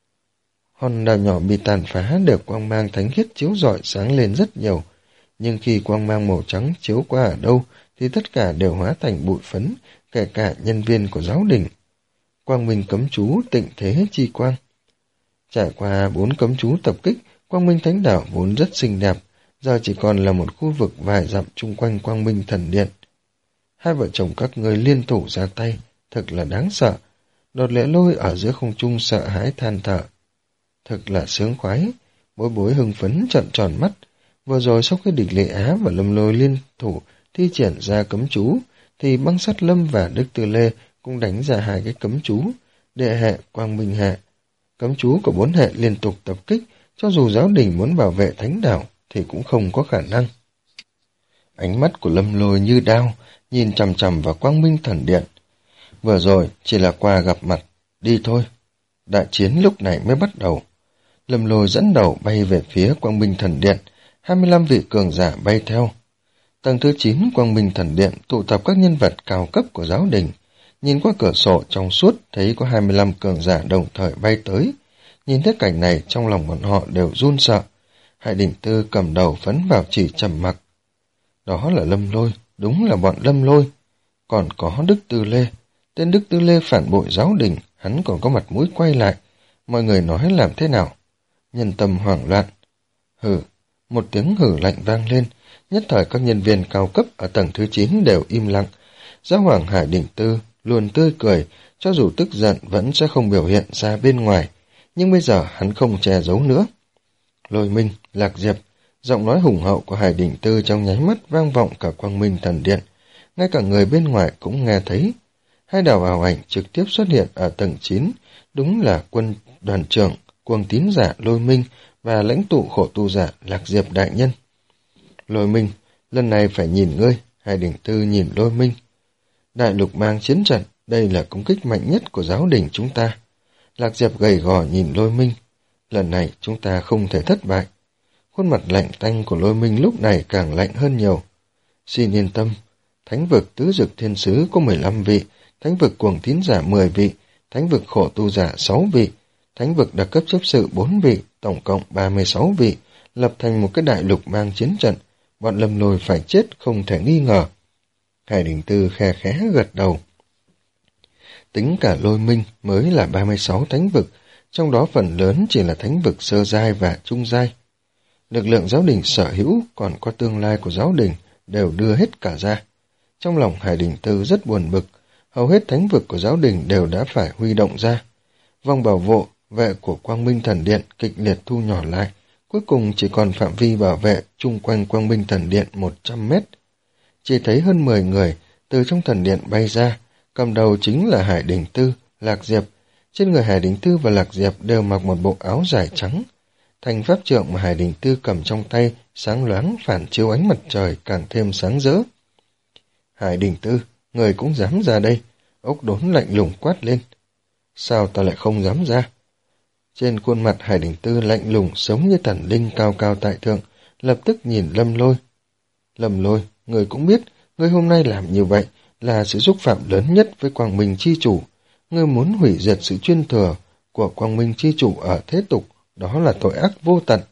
Hòn đảo nhỏ bị tàn phá được quang mang thánh khiết chiếu rọi sáng lên rất nhiều, nhưng khi quang mang màu trắng chiếu qua ở đâu thì tất cả đều hóa thành bụi phấn, kể cả nhân viên của giáo đình. Quang Minh cấm chú tịnh thế chi quang. Trải qua bốn cấm chú tập kích, Quang Minh Thánh Đảo vốn rất xinh đẹp, giờ chỉ còn là một khu vực vài dặm chung quanh Quang Minh Thần Điện. Hai vợ chồng các ngươi liên thủ ra tay, thật là đáng sợ. Đột Lệ Lôi ở giữa không trung sợ hãi than thở. Thật là sướng khoái, Bối Bối hưng phấn trợn tròn mắt. Vừa rồi sau khi Địch Lệ Á và Lâm Lôi liên thủ thi triển ra cấm chú, thì Băng Sắt Lâm và Đức Tư Lê cũng đánh ra hai cái cấm chú, Địa hệ, Quang Minh hệ. Cấm chú của bốn hệ liên tục tập kích, cho dù giáo đình muốn bảo vệ thánh đảo thì cũng không có khả năng. Ánh mắt của Lâm Lôi như đao, nhìn chằm chằm vào Quang Minh Thần Điện. Vừa rồi chỉ là qua gặp mặt, đi thôi. Đại chiến lúc này mới bắt đầu. Lâm Lôi dẫn đầu bay về phía Quang Minh Thần Điện, hai mươi lăm vị cường giả bay theo. Tầng thứ chín Quang Minh Thần Điện tụ tập các nhân vật cao cấp của giáo đình. Nhìn qua cửa sổ trong suốt thấy có hai mươi lăm cường giả đồng thời bay tới. Nhìn thấy cảnh này trong lòng bọn họ đều run sợ. Hải Đình Tư cầm đầu phấn vào chỉ trầm mặc. Đó là Lâm Lôi, đúng là bọn Lâm Lôi. Còn có Đức Tư Lê. Tên Đức Tư Lê phản bội giáo đình, hắn còn có mặt mũi quay lại. Mọi người nói làm thế nào? Nhân tâm hoảng loạn. Hừ, một tiếng hử lạnh vang lên. Nhất thời các nhân viên cao cấp ở tầng thứ chín đều im lặng. Giáo hoàng Hải Đình Tư luôn tươi cười, cho dù tức giận vẫn sẽ không biểu hiện ra bên ngoài. Nhưng bây giờ hắn không che giấu nữa. Lôi Minh, Lạc Diệp, giọng nói hùng hậu của Hải Đình Tư trong nháy mắt vang vọng cả Quang Minh Thần Điện. Ngay cả người bên ngoài cũng nghe thấy. Hai đạo ảo ảnh trực tiếp xuất hiện ở tầng chín, đúng là quân đoàn trưởng, cuồng tín giả Lôi Minh và lãnh tụ khổ tu giả Lạc Diệp đại nhân. Lôi Minh, lần này phải nhìn ngươi. Hải Đình Tư nhìn Lôi Minh. Đại lục mang chiến trận, đây là công kích mạnh nhất của giáo đình chúng ta. Lạc Diệp gầy gò nhìn Lôi Minh. Lần này chúng ta không thể thất bại. Khuôn mặt lạnh tanh của Lôi Minh lúc này càng lạnh hơn nhiều. Xin yên tâm, thánh vực tứ dực thiên sứ có mười lăm vị, thánh vực cuồng tín giả mười vị, thánh vực khổ tu giả sáu vị, thánh vực đặc cấp chấp sự bốn vị, tổng cộng ba mươi sáu vị, lập thành một cái đại lục mang chiến trận. Bọn Lâm Lôi phải chết không thể nghi ngờ. Hải Đình Tư khe khẽ gật đầu. Tính cả Lôi Minh mới là ba mươi sáu thánh vực, trong đó phần lớn chỉ là thánh vực sơ giai và trung giai. Lực lượng giáo đình sở hữu còn có tương lai của giáo đình đều đưa hết cả ra. Trong lòng Hải Đình Tư rất buồn bực, hầu hết thánh vực của giáo đình đều đã phải huy động ra. Vòng bảo hộ vệ của Quang Minh Thần Điện kịch liệt thu nhỏ lại, cuối cùng chỉ còn phạm vi bảo vệ chung quanh Quang Minh Thần Điện một trăm mét. Chỉ thấy hơn mười người từ trong thần điện bay ra, cầm đầu chính là Hải Đình Tư, Lạc Diệp. Trên người Hải Đình Tư và Lạc Diệp đều mặc một bộ áo dài trắng. Thanh pháp trượng mà Hải Đình Tư cầm trong tay sáng loáng phản chiếu ánh mặt trời càng thêm sáng rỡ. Hải Đình Tư, người cũng dám ra đây. Ốc Đốn lạnh lùng quát lên. Sao ta lại không dám ra? Trên khuôn mặt Hải Đình Tư lạnh lùng giống như thần linh cao cao tại thượng, lập tức nhìn Lâm Lôi. Lâm Lôi, người cũng biết, Ngươi hôm nay làm như vậy là sự xúc phạm lớn nhất với Quang Minh Chi Chủ. Ngươi muốn hủy diệt sự chuyên thừa của Quang Minh Chi Chủ ở thế tục, đó là tội ác vô tận.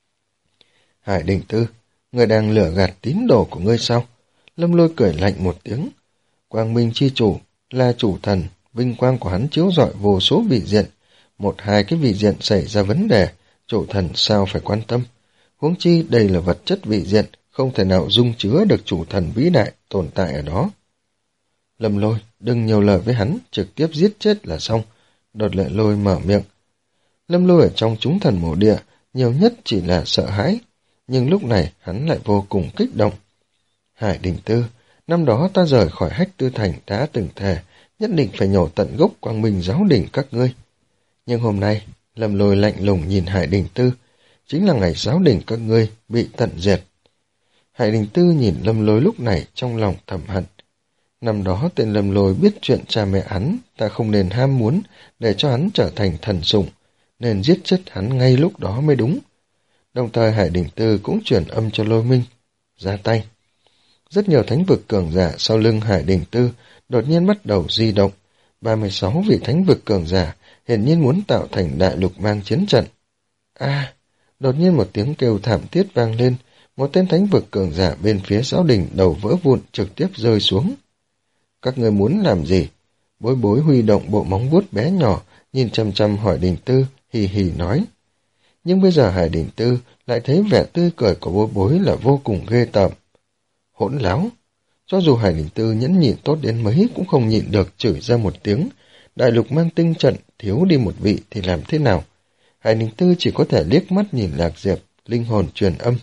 Hải Đình Tư, ngươi đang lừa gạt tín đồ của ngươi sao? Lâm Lôi cười lạnh một tiếng. Quang Minh Chi Chủ là chủ thần, vinh quang của hắn chiếu rọi vô số vị diện. Một hai cái vị diện xảy ra vấn đề, chủ thần sao phải quan tâm? Huống chi đây là vật chất vị diện, không thể nào dung chứa được chủ thần vĩ đại tồn tại ở đó. Lâm Lôi, đừng nhiều lời với hắn, trực tiếp giết chết là xong. Đột Lệ Lôi mở miệng. Lâm Lôi ở trong chúng thần mộ địa, nhiều nhất chỉ là sợ hãi, nhưng lúc này hắn lại vô cùng kích động. Hải Đình Tư, năm đó ta rời khỏi Hách Tư Thành đã từng thề, nhất định phải nhổ tận gốc Quang Minh giáo đình các ngươi. Nhưng hôm nay, Lâm Lôi lạnh lùng nhìn Hải Đình Tư, chính là ngày giáo đình các ngươi bị tận diệt. Hải Đình Tư nhìn Lâm Lôi lúc này trong lòng thầm hận. Năm đó tên Lâm Lôi biết chuyện cha mẹ hắn, ta không nên ham muốn để cho hắn trở thành thần sủng, nên giết chết hắn ngay lúc đó mới đúng. Đồng thời Hải Đình Tư cũng chuyển âm cho Lôi Minh, ra tay. Rất nhiều thánh vực cường giả sau lưng Hải Đình Tư đột nhiên bắt đầu di động. ba mươi sáu vị thánh vực cường giả hiển nhiên muốn tạo thành đại lục mang chiến trận. A, à, đột nhiên một tiếng kêu thảm thiết vang lên, một tên thánh vực cường giả bên phía giáo đình đầu vỡ vụn trực tiếp rơi xuống. Các người muốn làm gì? Bối Bối huy động bộ móng vuốt bé nhỏ, nhìn chăm chăm hỏi Đình Tư, hì hì nói. Nhưng bây giờ Hải Đình Tư lại thấy vẻ tươi cười của Bối Bối là vô cùng ghê tởm. Hỗn láo! Cho dù Hải Đình Tư nhẫn nhịn tốt đến mấy cũng không nhịn được chửi ra một tiếng. Đại lục mang tinh trận, thiếu đi một vị thì làm thế nào? Hải Đình Tư chỉ có thể liếc mắt nhìn Lạc Diệp, linh hồn truyền âm.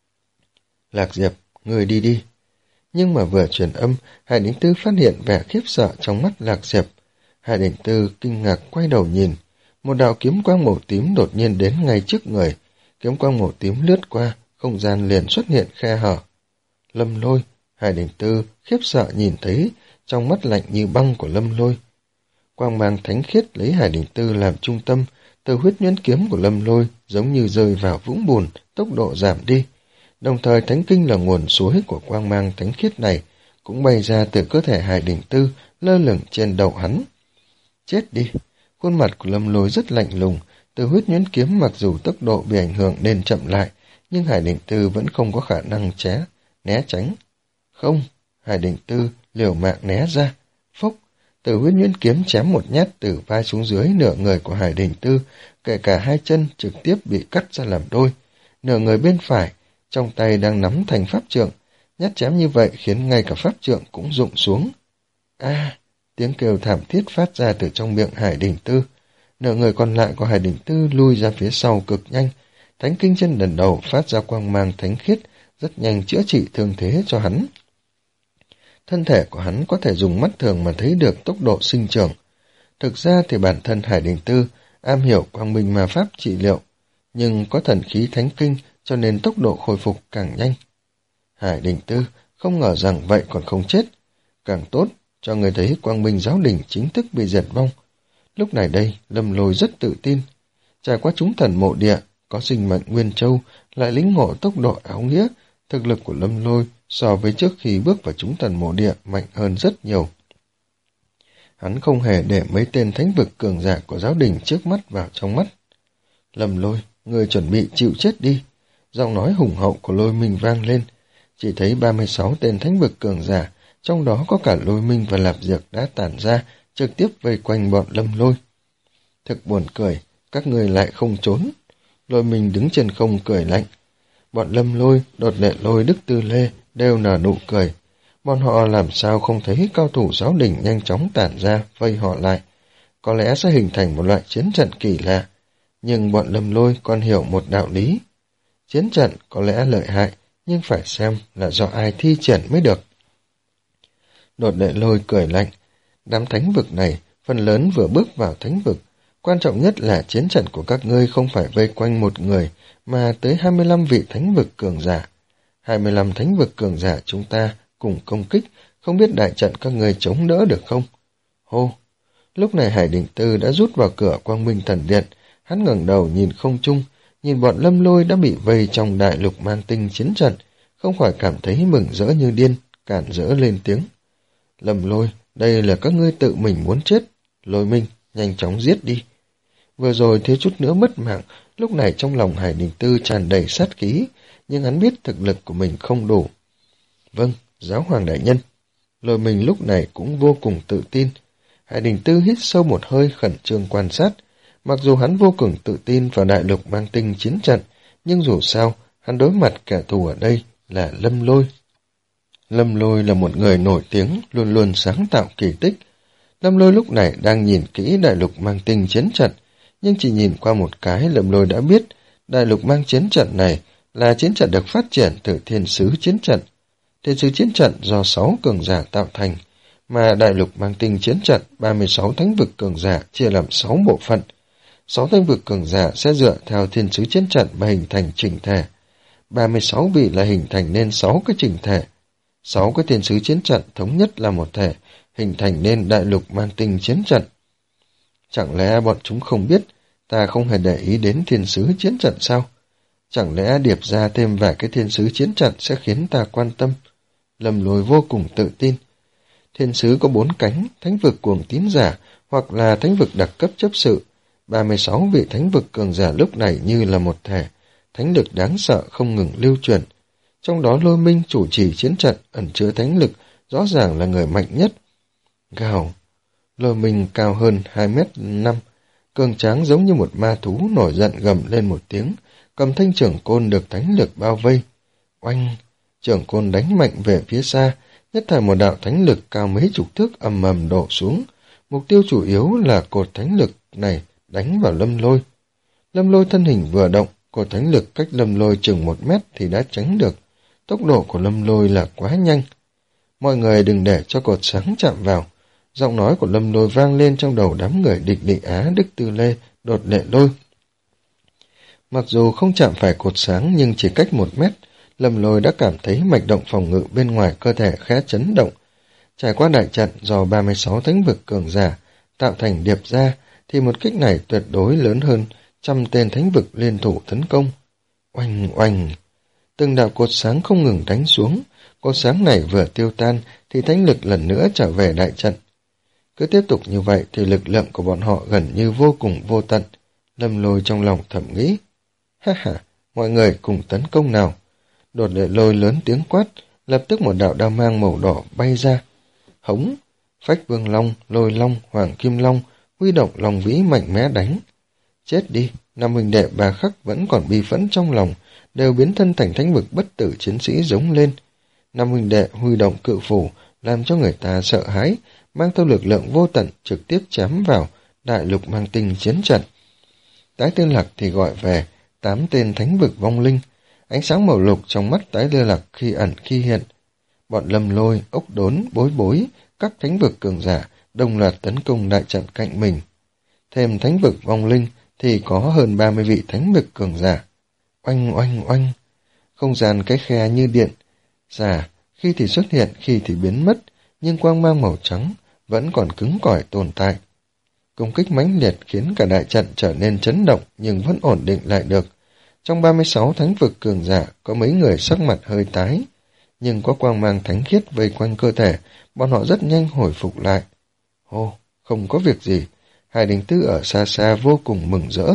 Lạc Diệp, người đi đi. Nhưng mà vừa truyền âm, Hải Đình Tư phát hiện vẻ khiếp sợ trong mắt Lạc Diệp. Hải Đình Tư kinh ngạc quay đầu nhìn. Một đạo kiếm quang màu tím đột nhiên đến ngay trước người. Kiếm quang màu tím lướt qua, không gian liền xuất hiện khe hở. Lâm Lôi, Hải Đình Tư khiếp sợ nhìn thấy trong mắt lạnh như băng của Lâm Lôi. Quang mang thánh khiết lấy Hải Đình Tư làm trung tâm, từ huyết nhuyễn kiếm của Lâm Lôi giống như rơi vào vũng bùn, tốc độ giảm đi. Đồng thời thánh kinh là nguồn suối của quang mang thánh khiết này, cũng bay ra từ cơ thể Hải Đình Tư, lơ lửng trên đầu hắn. Chết đi! Khuôn mặt của Lâm Lôi rất lạnh lùng, từ huyết nhuyễn kiếm mặc dù tốc độ bị ảnh hưởng nên chậm lại, nhưng Hải Đình Tư vẫn không có khả năng ché, né tránh. Không! Hải Đình Tư liều mạng né ra. Phốc! Từ huyết nhuyễn kiếm chém một nhát từ vai xuống dưới, nửa người của Hải Đình Tư, kể cả hai chân trực tiếp bị cắt ra làm đôi. Nửa người bên phải, trong tay đang nắm thành pháp trượng, nhát chém như vậy khiến ngay cả pháp trượng cũng rụng xuống. A! À, tiếng kêu thảm thiết phát ra từ trong miệng Hải Đình Tư. Nửa người còn lại của Hải Đình Tư lui ra phía sau cực nhanh. Thánh kinh trên đỉnh đầu phát ra quang mang thánh khiết, rất nhanh chữa trị thương thế cho hắn. Thân thể của hắn có thể dùng mắt thường mà thấy được tốc độ sinh trưởng. Thực ra thì bản thân Hải Đình Tư am hiểu quang minh ma pháp trị liệu, nhưng có thần khí thánh kinh cho nên tốc độ khôi phục càng nhanh. Hải Đình Tư không ngờ rằng vậy còn không chết. Càng tốt, cho người thấy quang minh giáo đình chính thức bị diệt vong. Lúc này đây, Lâm Lôi rất tự tin. Trải qua chúng thần mộ địa, có sinh mệnh Nguyên Châu, lại lĩnh ngộ tốc độ áo nghĩa, thực lực của Lâm Lôi so với trước khi bước vào chúng thần mộ địa mạnh hơn rất nhiều. Hắn không hề để mấy tên thánh vực cường giả của giáo đình trước mắt vào trong mắt. Lâm Lôi, người chuẩn bị chịu chết đi. Giọng nói hùng hậu của Lôi Minh vang lên. Chỉ thấy ba mươi sáu tên thánh vực cường giả, trong đó có cả Lôi Minh và Lạp Diệp đã tản ra, trực tiếp vây quanh bọn Lâm Lôi. Thực buồn cười, các người lại không trốn. Lôi Minh đứng trên không cười lạnh. Bọn Lâm Lôi, Đột Lệ Lôi, Đức Tư Lê đều nở nụ cười. Bọn họ làm sao không thấy cao thủ giáo đình nhanh chóng tản ra, vây họ lại. Có lẽ sẽ hình thành một loại chiến trận kỳ lạ. Nhưng bọn Lâm Lôi còn hiểu một đạo lý. Chiến trận có lẽ lợi hại, nhưng phải xem là do ai thi triển mới được. Đột Lệ Lôi cười lạnh. Đám thánh vực này, phần lớn vừa bước vào thánh vực. Quan trọng nhất là chiến trận của các ngươi không phải vây quanh một người, mà tới hai mươi lăm vị thánh vực cường giả. hai mươi lăm thánh vực cường giả chúng ta cùng công kích, không biết đại trận các ngươi chống đỡ được không? Hô! Lúc này Hải Đình Tư đã rút vào cửa Quang Minh Thần Điện, hắn ngẩng đầu nhìn không trung, nhìn bọn Lâm Lôi đã bị vây trong đại lục mang tinh chiến trận, không khỏi cảm thấy mừng rỡ như điên, cản rỡ lên tiếng. Lâm Lôi, đây là các ngươi tự mình muốn chết. Lôi Minh, nhanh chóng giết đi. Vừa rồi thiếu chút nữa mất mạng, lúc này trong lòng Hải Đình Tư tràn đầy sát khí, nhưng hắn biết thực lực của mình không đủ. Vâng, giáo hoàng đại nhân. Lôi Minh lúc này cũng vô cùng tự tin. Hải Đình Tư hít sâu một hơi khẩn trương quan sát. Mặc dù hắn vô cùng tự tin vào đại lục mang tinh chiến trận, nhưng dù sao, hắn đối mặt kẻ thù ở đây là Lâm Lôi. Lâm Lôi là một người nổi tiếng, luôn luôn sáng tạo kỳ tích. Lâm Lôi lúc này đang nhìn kỹ đại lục mang tinh chiến trận, nhưng chỉ nhìn qua một cái Lâm Lôi đã biết đại lục mang chiến trận này là chiến trận được phát triển từ thiên sứ chiến trận. Thiên sứ chiến trận do sáu cường giả tạo thành, mà đại lục mang tinh chiến trận ba mươi sáu thánh vực cường giả chia làm sáu bộ phận. sáu thánh vực cường giả sẽ dựa theo thiên sứ chiến trận mà hình thành chỉnh thể. ba mươi sáu vị là hình thành nên sáu cái chỉnh thể. sáu cái thiên sứ chiến trận thống nhất là một thể, hình thành nên đại lục mang tinh chiến trận. Chẳng lẽ bọn chúng không biết ta không hề để ý đến thiên sứ chiến trận sao? Chẳng lẽ điệp ra thêm vài cái thiên sứ chiến trận sẽ khiến ta quan tâm? Lâm Lôi vô cùng tự tin. Thiên sứ có bốn cánh, thánh vực cuồng tín giả hoặc là thánh vực đặc cấp chấp sự. ba mươi sáu vị thánh vực cường giả lúc này như là một thể, thánh lực đáng sợ không ngừng lưu truyền. Trong đó Lôi Minh chủ trì chiến trận ẩn chứa thánh lực, rõ ràng là người mạnh nhất. Gào, Lôi Minh cao hơn hai mét năm, cường tráng giống như một ma thú nổi giận gầm lên một tiếng, cầm thanh trưởng côn được thánh lực bao vây. Oanh, trưởng côn đánh mạnh về phía xa, nhất thời một đạo thánh lực cao mấy chục thước ầm ầm đổ xuống. Mục tiêu chủ yếu là cột thánh lực này đánh vào Lâm Lôi. Lâm Lôi thân hình vừa động, cột thánh lực cách Lâm Lôi chừng một mét thì đã tránh được. Tốc độ của Lâm Lôi là quá nhanh. Mọi người đừng để cho cột sáng chạm vào. Giọng nói của Lâm Lôi vang lên trong đầu đám người Địch Định Á, Đức Tư Lê, Đột Lệ Lôi. Mặc dù không chạm phải cột sáng nhưng chỉ cách một mét, Lâm Lôi đã cảm thấy mạch động phòng ngự bên ngoài cơ thể khẽ chấn động. Trải qua đại trận do ba mươi sáu thánh vực cường giả tạo thành điệp ra, thì một kích này tuyệt đối lớn hơn trăm tên thánh vực liên thủ tấn công. Oanh oanh, từng đạo cột sáng không ngừng đánh xuống. Cột sáng này vừa tiêu tan thì thánh lực lần nữa trở về đại trận. Cứ tiếp tục như vậy thì lực lượng của bọn họ gần như vô cùng vô tận. Lâm Lôi trong lòng thầm nghĩ. Ha ha, mọi người cùng tấn công nào. Đột Lệ Lôi lớn tiếng quát, lập tức một đạo đao mang màu đỏ bay ra. Hống, Phách Vương Long, Lôi Long, Hoàng Kim Long, huy động lòng vĩ mạnh mẽ đánh. Chết đi, năm huynh đệ bà Khắc vẫn còn bi phẫn trong lòng, đều biến thân thành thánh vực bất tử chiến sĩ giống lên. Năm huynh đệ huy động cự phủ, làm cho người ta sợ hãi, mang theo lực lượng vô tận trực tiếp chém vào đại lục mang tinh chiến trận. Tái Tư Lạc thì gọi về tám tên thánh vực vong linh, ánh sáng màu lục trong mắt Tái Tư Lạc khi ẩn khi hiện. Bọn Lâm Lôi, Ốc Đốn, Bối Bối, các thánh vực cường giả đồng loạt tấn công đại trận cạnh mình. Thêm thánh vực vong linh thì có hơn ba mươi vị thánh vực cường giả. Oanh oanh oanh, không gian cái khe như điện, giả, khi thì xuất hiện, khi thì biến mất, nhưng quang mang màu trắng vẫn còn cứng cỏi tồn tại. Công kích mãnh liệt khiến cả đại trận trở nên chấn động nhưng vẫn ổn định lại được. Trong ba mươi sáu thánh vực cường giả có mấy người sắc mặt hơi tái, nhưng có quang mang thánh khiết vây quanh cơ thể, bọn họ rất nhanh hồi phục lại. Hô, không có việc gì. Hải Đình Tư ở xa xa vô cùng mừng rỡ.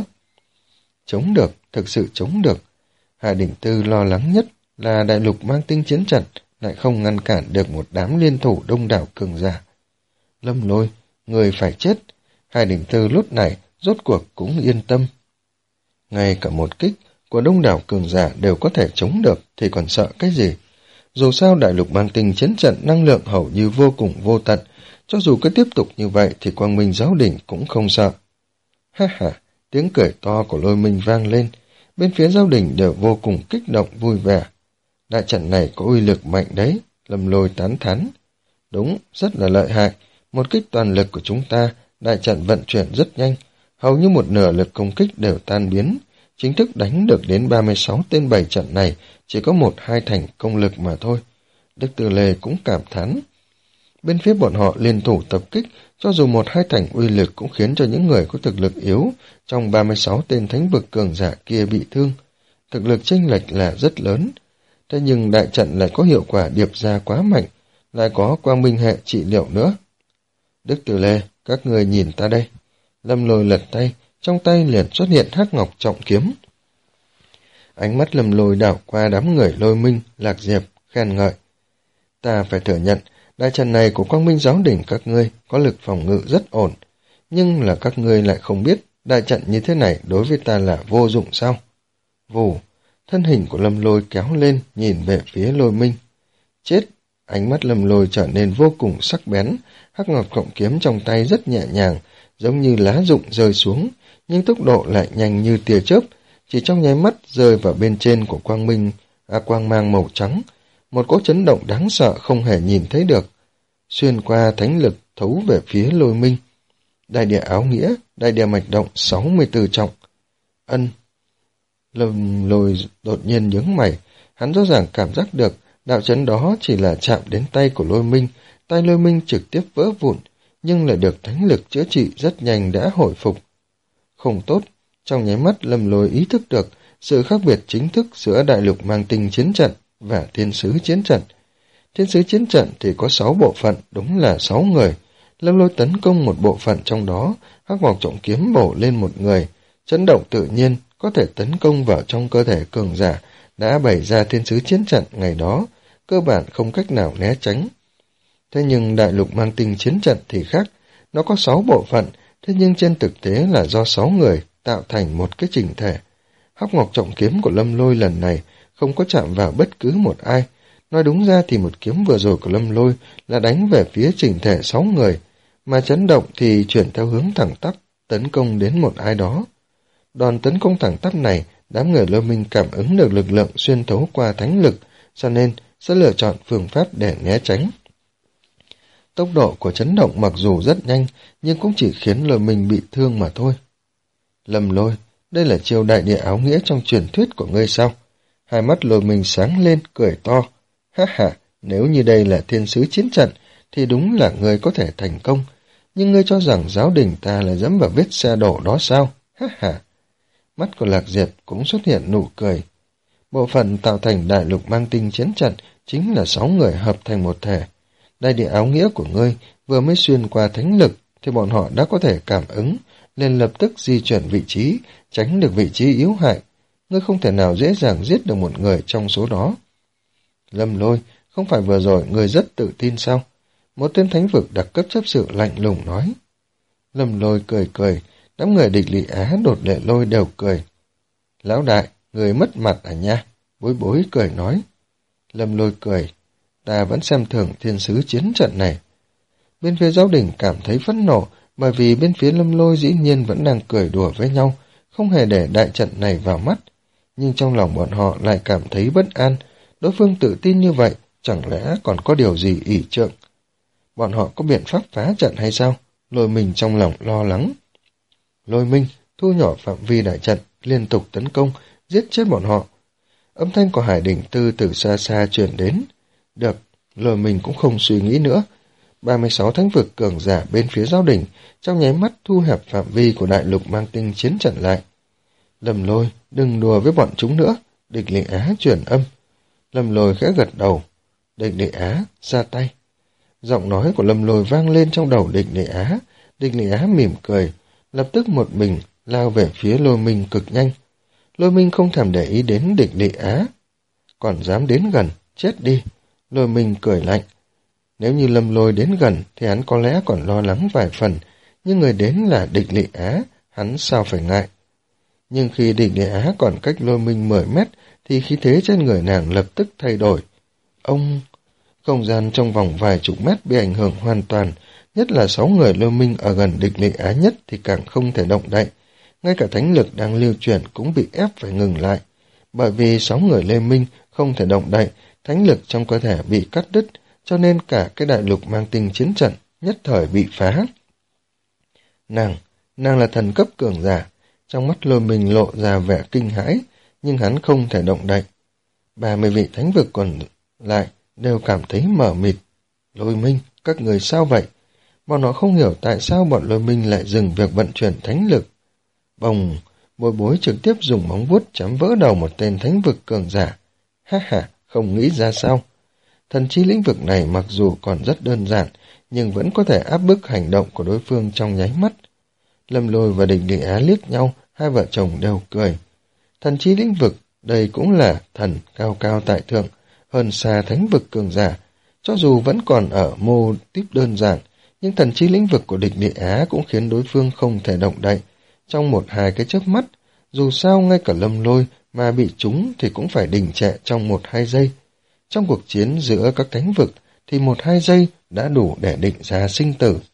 Chống được, thực sự chống được. Hải Đình Tư lo lắng nhất là đại lục mang tinh chiến trận lại không ngăn cản được một đám liên thủ đông đảo cường giả. Lâm Lôi, người phải chết. Hải Đình Tư lúc này rốt cuộc cũng yên tâm. Ngay cả một kích của đông đảo cường giả đều có thể chống được thì còn sợ cái gì? Dù sao đại lục mang tinh chiến trận năng lượng hầu như vô cùng vô tận, cho dù cứ tiếp tục như vậy thì Quang Minh Giáo Đình cũng không sợ. Ha ha, tiếng cười to của Lôi Minh vang lên, bên phía Giáo Đình đều vô cùng kích động vui vẻ. Đại trận này có uy lực mạnh đấy, Lâm Lôi tán thán. Đúng, rất là lợi hại, một kích toàn lực của chúng ta, đại trận vận chuyển rất nhanh, hầu như một nửa lực công kích đều tan biến, chính thức đánh được đến ba mươi sáu tên bảy trận này, chỉ có một hai thành công lực mà thôi. Đức Tư Lê cũng cảm thán. Bên phía bọn họ liên thủ tập kích, cho dù một hai thành uy lực cũng khiến cho những người có thực lực yếu trong ba mươi sáu tên thánh vực cường giả kia bị thương. Thực lực chênh lệch là rất lớn. Thế nhưng đại trận lại có hiệu quả điệp ra quá mạnh, lại có quang minh hệ trị liệu nữa. Đức Từ Lê, các người nhìn ta đây. Lâm Lôi lật tay, trong tay liền xuất hiện hắc ngọc trọng kiếm. Ánh mắt Lâm Lôi đảo qua đám người Lôi Minh, Lạc Diệp, khen ngợi. Ta phải thừa nhận, đại trận này của Quang Minh giáo đỉnh các ngươi có lực phòng ngự rất ổn, nhưng là các ngươi lại không biết đại trận như thế này đối với ta là vô dụng sao? Vù, thân hình của Lâm Lôi kéo lên, nhìn về phía Lôi Minh. Chết! Ánh mắt Lâm Lôi trở nên vô cùng sắc bén, hắc ngọc trọng kiếm trong tay rất nhẹ nhàng, giống như lá rụng rơi xuống, nhưng tốc độ lại nhanh như tia chớp, chỉ trong nháy mắt rơi vào bên trên của quang minh, à, quang mang màu trắng, một cỗ chấn động đáng sợ không hề nhìn thấy được, xuyên qua thánh lực thấu về phía Lôi Minh. Đại địa áo nghĩa, đại địa mạch động sáu mươi tư trọng. Ân. Lâm Lôi đột nhiên nhướng mày, hắn rõ ràng cảm giác được đạo chấn đó chỉ là chạm đến tay của Lôi Minh, tay Lôi Minh trực tiếp vỡ vụn, nhưng lại được thánh lực chữa trị rất nhanh đã hồi phục. Không tốt, trong nháy mắt Lâm Lôi ý thức được sự khác biệt chính thức giữa đại lục mang tinh chiến trận và thiên sứ chiến trận. Thiên sứ chiến trận thì có sáu bộ phận, đúng là sáu người. Lâm Lôi tấn công một bộ phận trong đó, hắc ngọc trọng kiếm bổ lên một người, chấn động tự nhiên có thể tấn công vào trong cơ thể cường giả đã bày ra thiên sứ chiến trận ngày đó, cơ bản không cách nào né tránh. Thế nhưng đại lục mang tinh chiến trận thì khác, nó có sáu bộ phận, thế nhưng trên thực tế là do sáu người tạo thành một cái chỉnh thể. Hắc ngọc trọng kiếm của Lâm Lôi lần này không có chạm vào bất cứ một ai. Nói đúng ra thì một kiếm vừa rồi của Lâm Lôi là đánh về phía chỉnh thể sáu người, mà chấn động thì chuyển theo hướng thẳng tắp, tấn công đến một ai đó. Đòn tấn công thẳng tắp này, đám người Lôi Minh cảm ứng được lực lượng xuyên thấu qua thánh lực, cho nên sẽ lựa chọn phương pháp để né tránh. Tốc độ của chấn động mặc dù rất nhanh, nhưng cũng chỉ khiến Lôi Minh bị thương mà thôi. Lâm Lôi, đây là chiêu đại địa áo nghĩa trong truyền thuyết của ngươi sao? Hai mắt Lôi Minh sáng lên, cười to. Ha ha, nếu như đây là thiên sứ chiến trận, thì đúng là ngươi có thể thành công. Nhưng ngươi cho rằng giáo đình ta là dẫm vào vết xe đổ đó sao? Ha ha. Mắt của Lạc Diệp cũng xuất hiện nụ cười. Bộ phận tạo thành đại lục mang tinh chiến trận chính là sáu người hợp thành một thể. Đại địa áo nghĩa của ngươi vừa mới xuyên qua thánh lực thì bọn họ đã có thể cảm ứng, nên lập tức di chuyển vị trí, tránh được vị trí yếu hại. Ngươi không thể nào dễ dàng giết được một người trong số đó. Lâm Lôi, không phải vừa rồi ngươi rất tự tin sao? Một tên thánh vực đặc cấp chấp sự lạnh lùng nói. Lâm Lôi cười cười, đám người địch lỵ Á đột lệ lôi đều cười. Lão đại, người mất mặt à nha? Bối bối cười nói. Lâm Lôi cười, ta vẫn xem thường thiên sứ chiến trận này. Bên phía giáo đình cảm thấy phẫn nộ, bởi vì bên phía Lâm Lôi dĩ nhiên vẫn đang cười đùa với nhau, không hề để đại trận này vào mắt. Nhưng trong lòng bọn họ lại cảm thấy bất an, đối phương tự tin như vậy, chẳng lẽ còn có điều gì ỷ trượng? Bọn họ có biện pháp phá trận hay sao? Lôi Minh trong lòng lo lắng. Lôi Minh thu nhỏ phạm vi đại trận, liên tục tấn công, giết chết bọn họ. Âm thanh của Hải Đỉnh Tư từ xa xa truyền đến. Được, Lôi Minh cũng không suy nghĩ nữa. ba mươi sáu thánh vực cường giả bên phía giáo đình trong nháy mắt thu hẹp phạm vi của đại lục mang tinh chiến trận lại. Lâm Lôi, đừng đùa với bọn chúng nữa. Địch Lệ Á truyền âm. Lâm Lôi khẽ gật đầu. Địch Lệ Á, ra tay. Giọng nói của Lâm Lôi vang lên trong đầu Địch Lệ Á. Địch Lệ Á mỉm cười, lập tức một mình lao về phía Lôi Minh cực nhanh. Lôi Minh không thèm để ý đến Địch Lệ Á. Còn dám đến gần, chết đi. Lôi Minh cười lạnh. Nếu như Lâm Lôi đến gần thì hắn có lẽ còn lo lắng vài phần, nhưng người đến là Địch Lệ Á, hắn sao phải ngại. Nhưng khi Địch Lệ Á còn cách Lôi Minh mười mét thì khí thế trên người nàng lập tức thay đổi. Ông... Không gian trong vòng vài chục mét bị ảnh hưởng hoàn toàn, nhất là sáu người Lôi Minh ở gần Địch Lệ Á nhất thì càng không thể động đậy. Ngay cả thánh lực đang lưu chuyển cũng bị ép phải ngừng lại. Bởi vì sáu người Lê Minh không thể động đậy, thánh lực trong cơ thể bị cắt đứt, cho nên cả cái đại lục mang tinh chiến trận nhất thời bị phá. Nàng, nàng là thần cấp cường giả, trong mắt Lôi Minh lộ ra vẻ kinh hãi, nhưng hắn không thể động đậy. Ba mươi vị thánh vực còn lại đều cảm thấy mờ mịt. Lôi Minh, các người sao vậy? Bọn họ không hiểu tại sao bọn Lôi Minh lại dừng việc vận chuyển thánh lực. Bồng, Bối Bối trực tiếp dùng móng vuốt chém vỡ đầu một tên thánh vực cường giả. Ha ha, không nghĩ ra sao. Thần chi lĩnh vực này mặc dù còn rất đơn giản, nhưng vẫn có thể áp bức hành động của đối phương trong nháy mắt. Lâm Lôi và Địch Địa Á liếc nhau, hai vợ chồng đều cười. Thần chi lĩnh vực, đây cũng là thần cao cao tại thượng, hơn xa thánh vực cường giả. Cho dù vẫn còn ở mô típ đơn giản, nhưng thần chi lĩnh vực của Địch Địa Á cũng khiến đối phương không thể động đậy. Trong một hai cái chớp mắt, dù sao ngay cả Lâm Lôi mà bị trúng thì cũng phải đình trệ trong một hai giây. Trong cuộc chiến giữa các thánh vực thì một hai giây đã đủ để định ra sinh tử.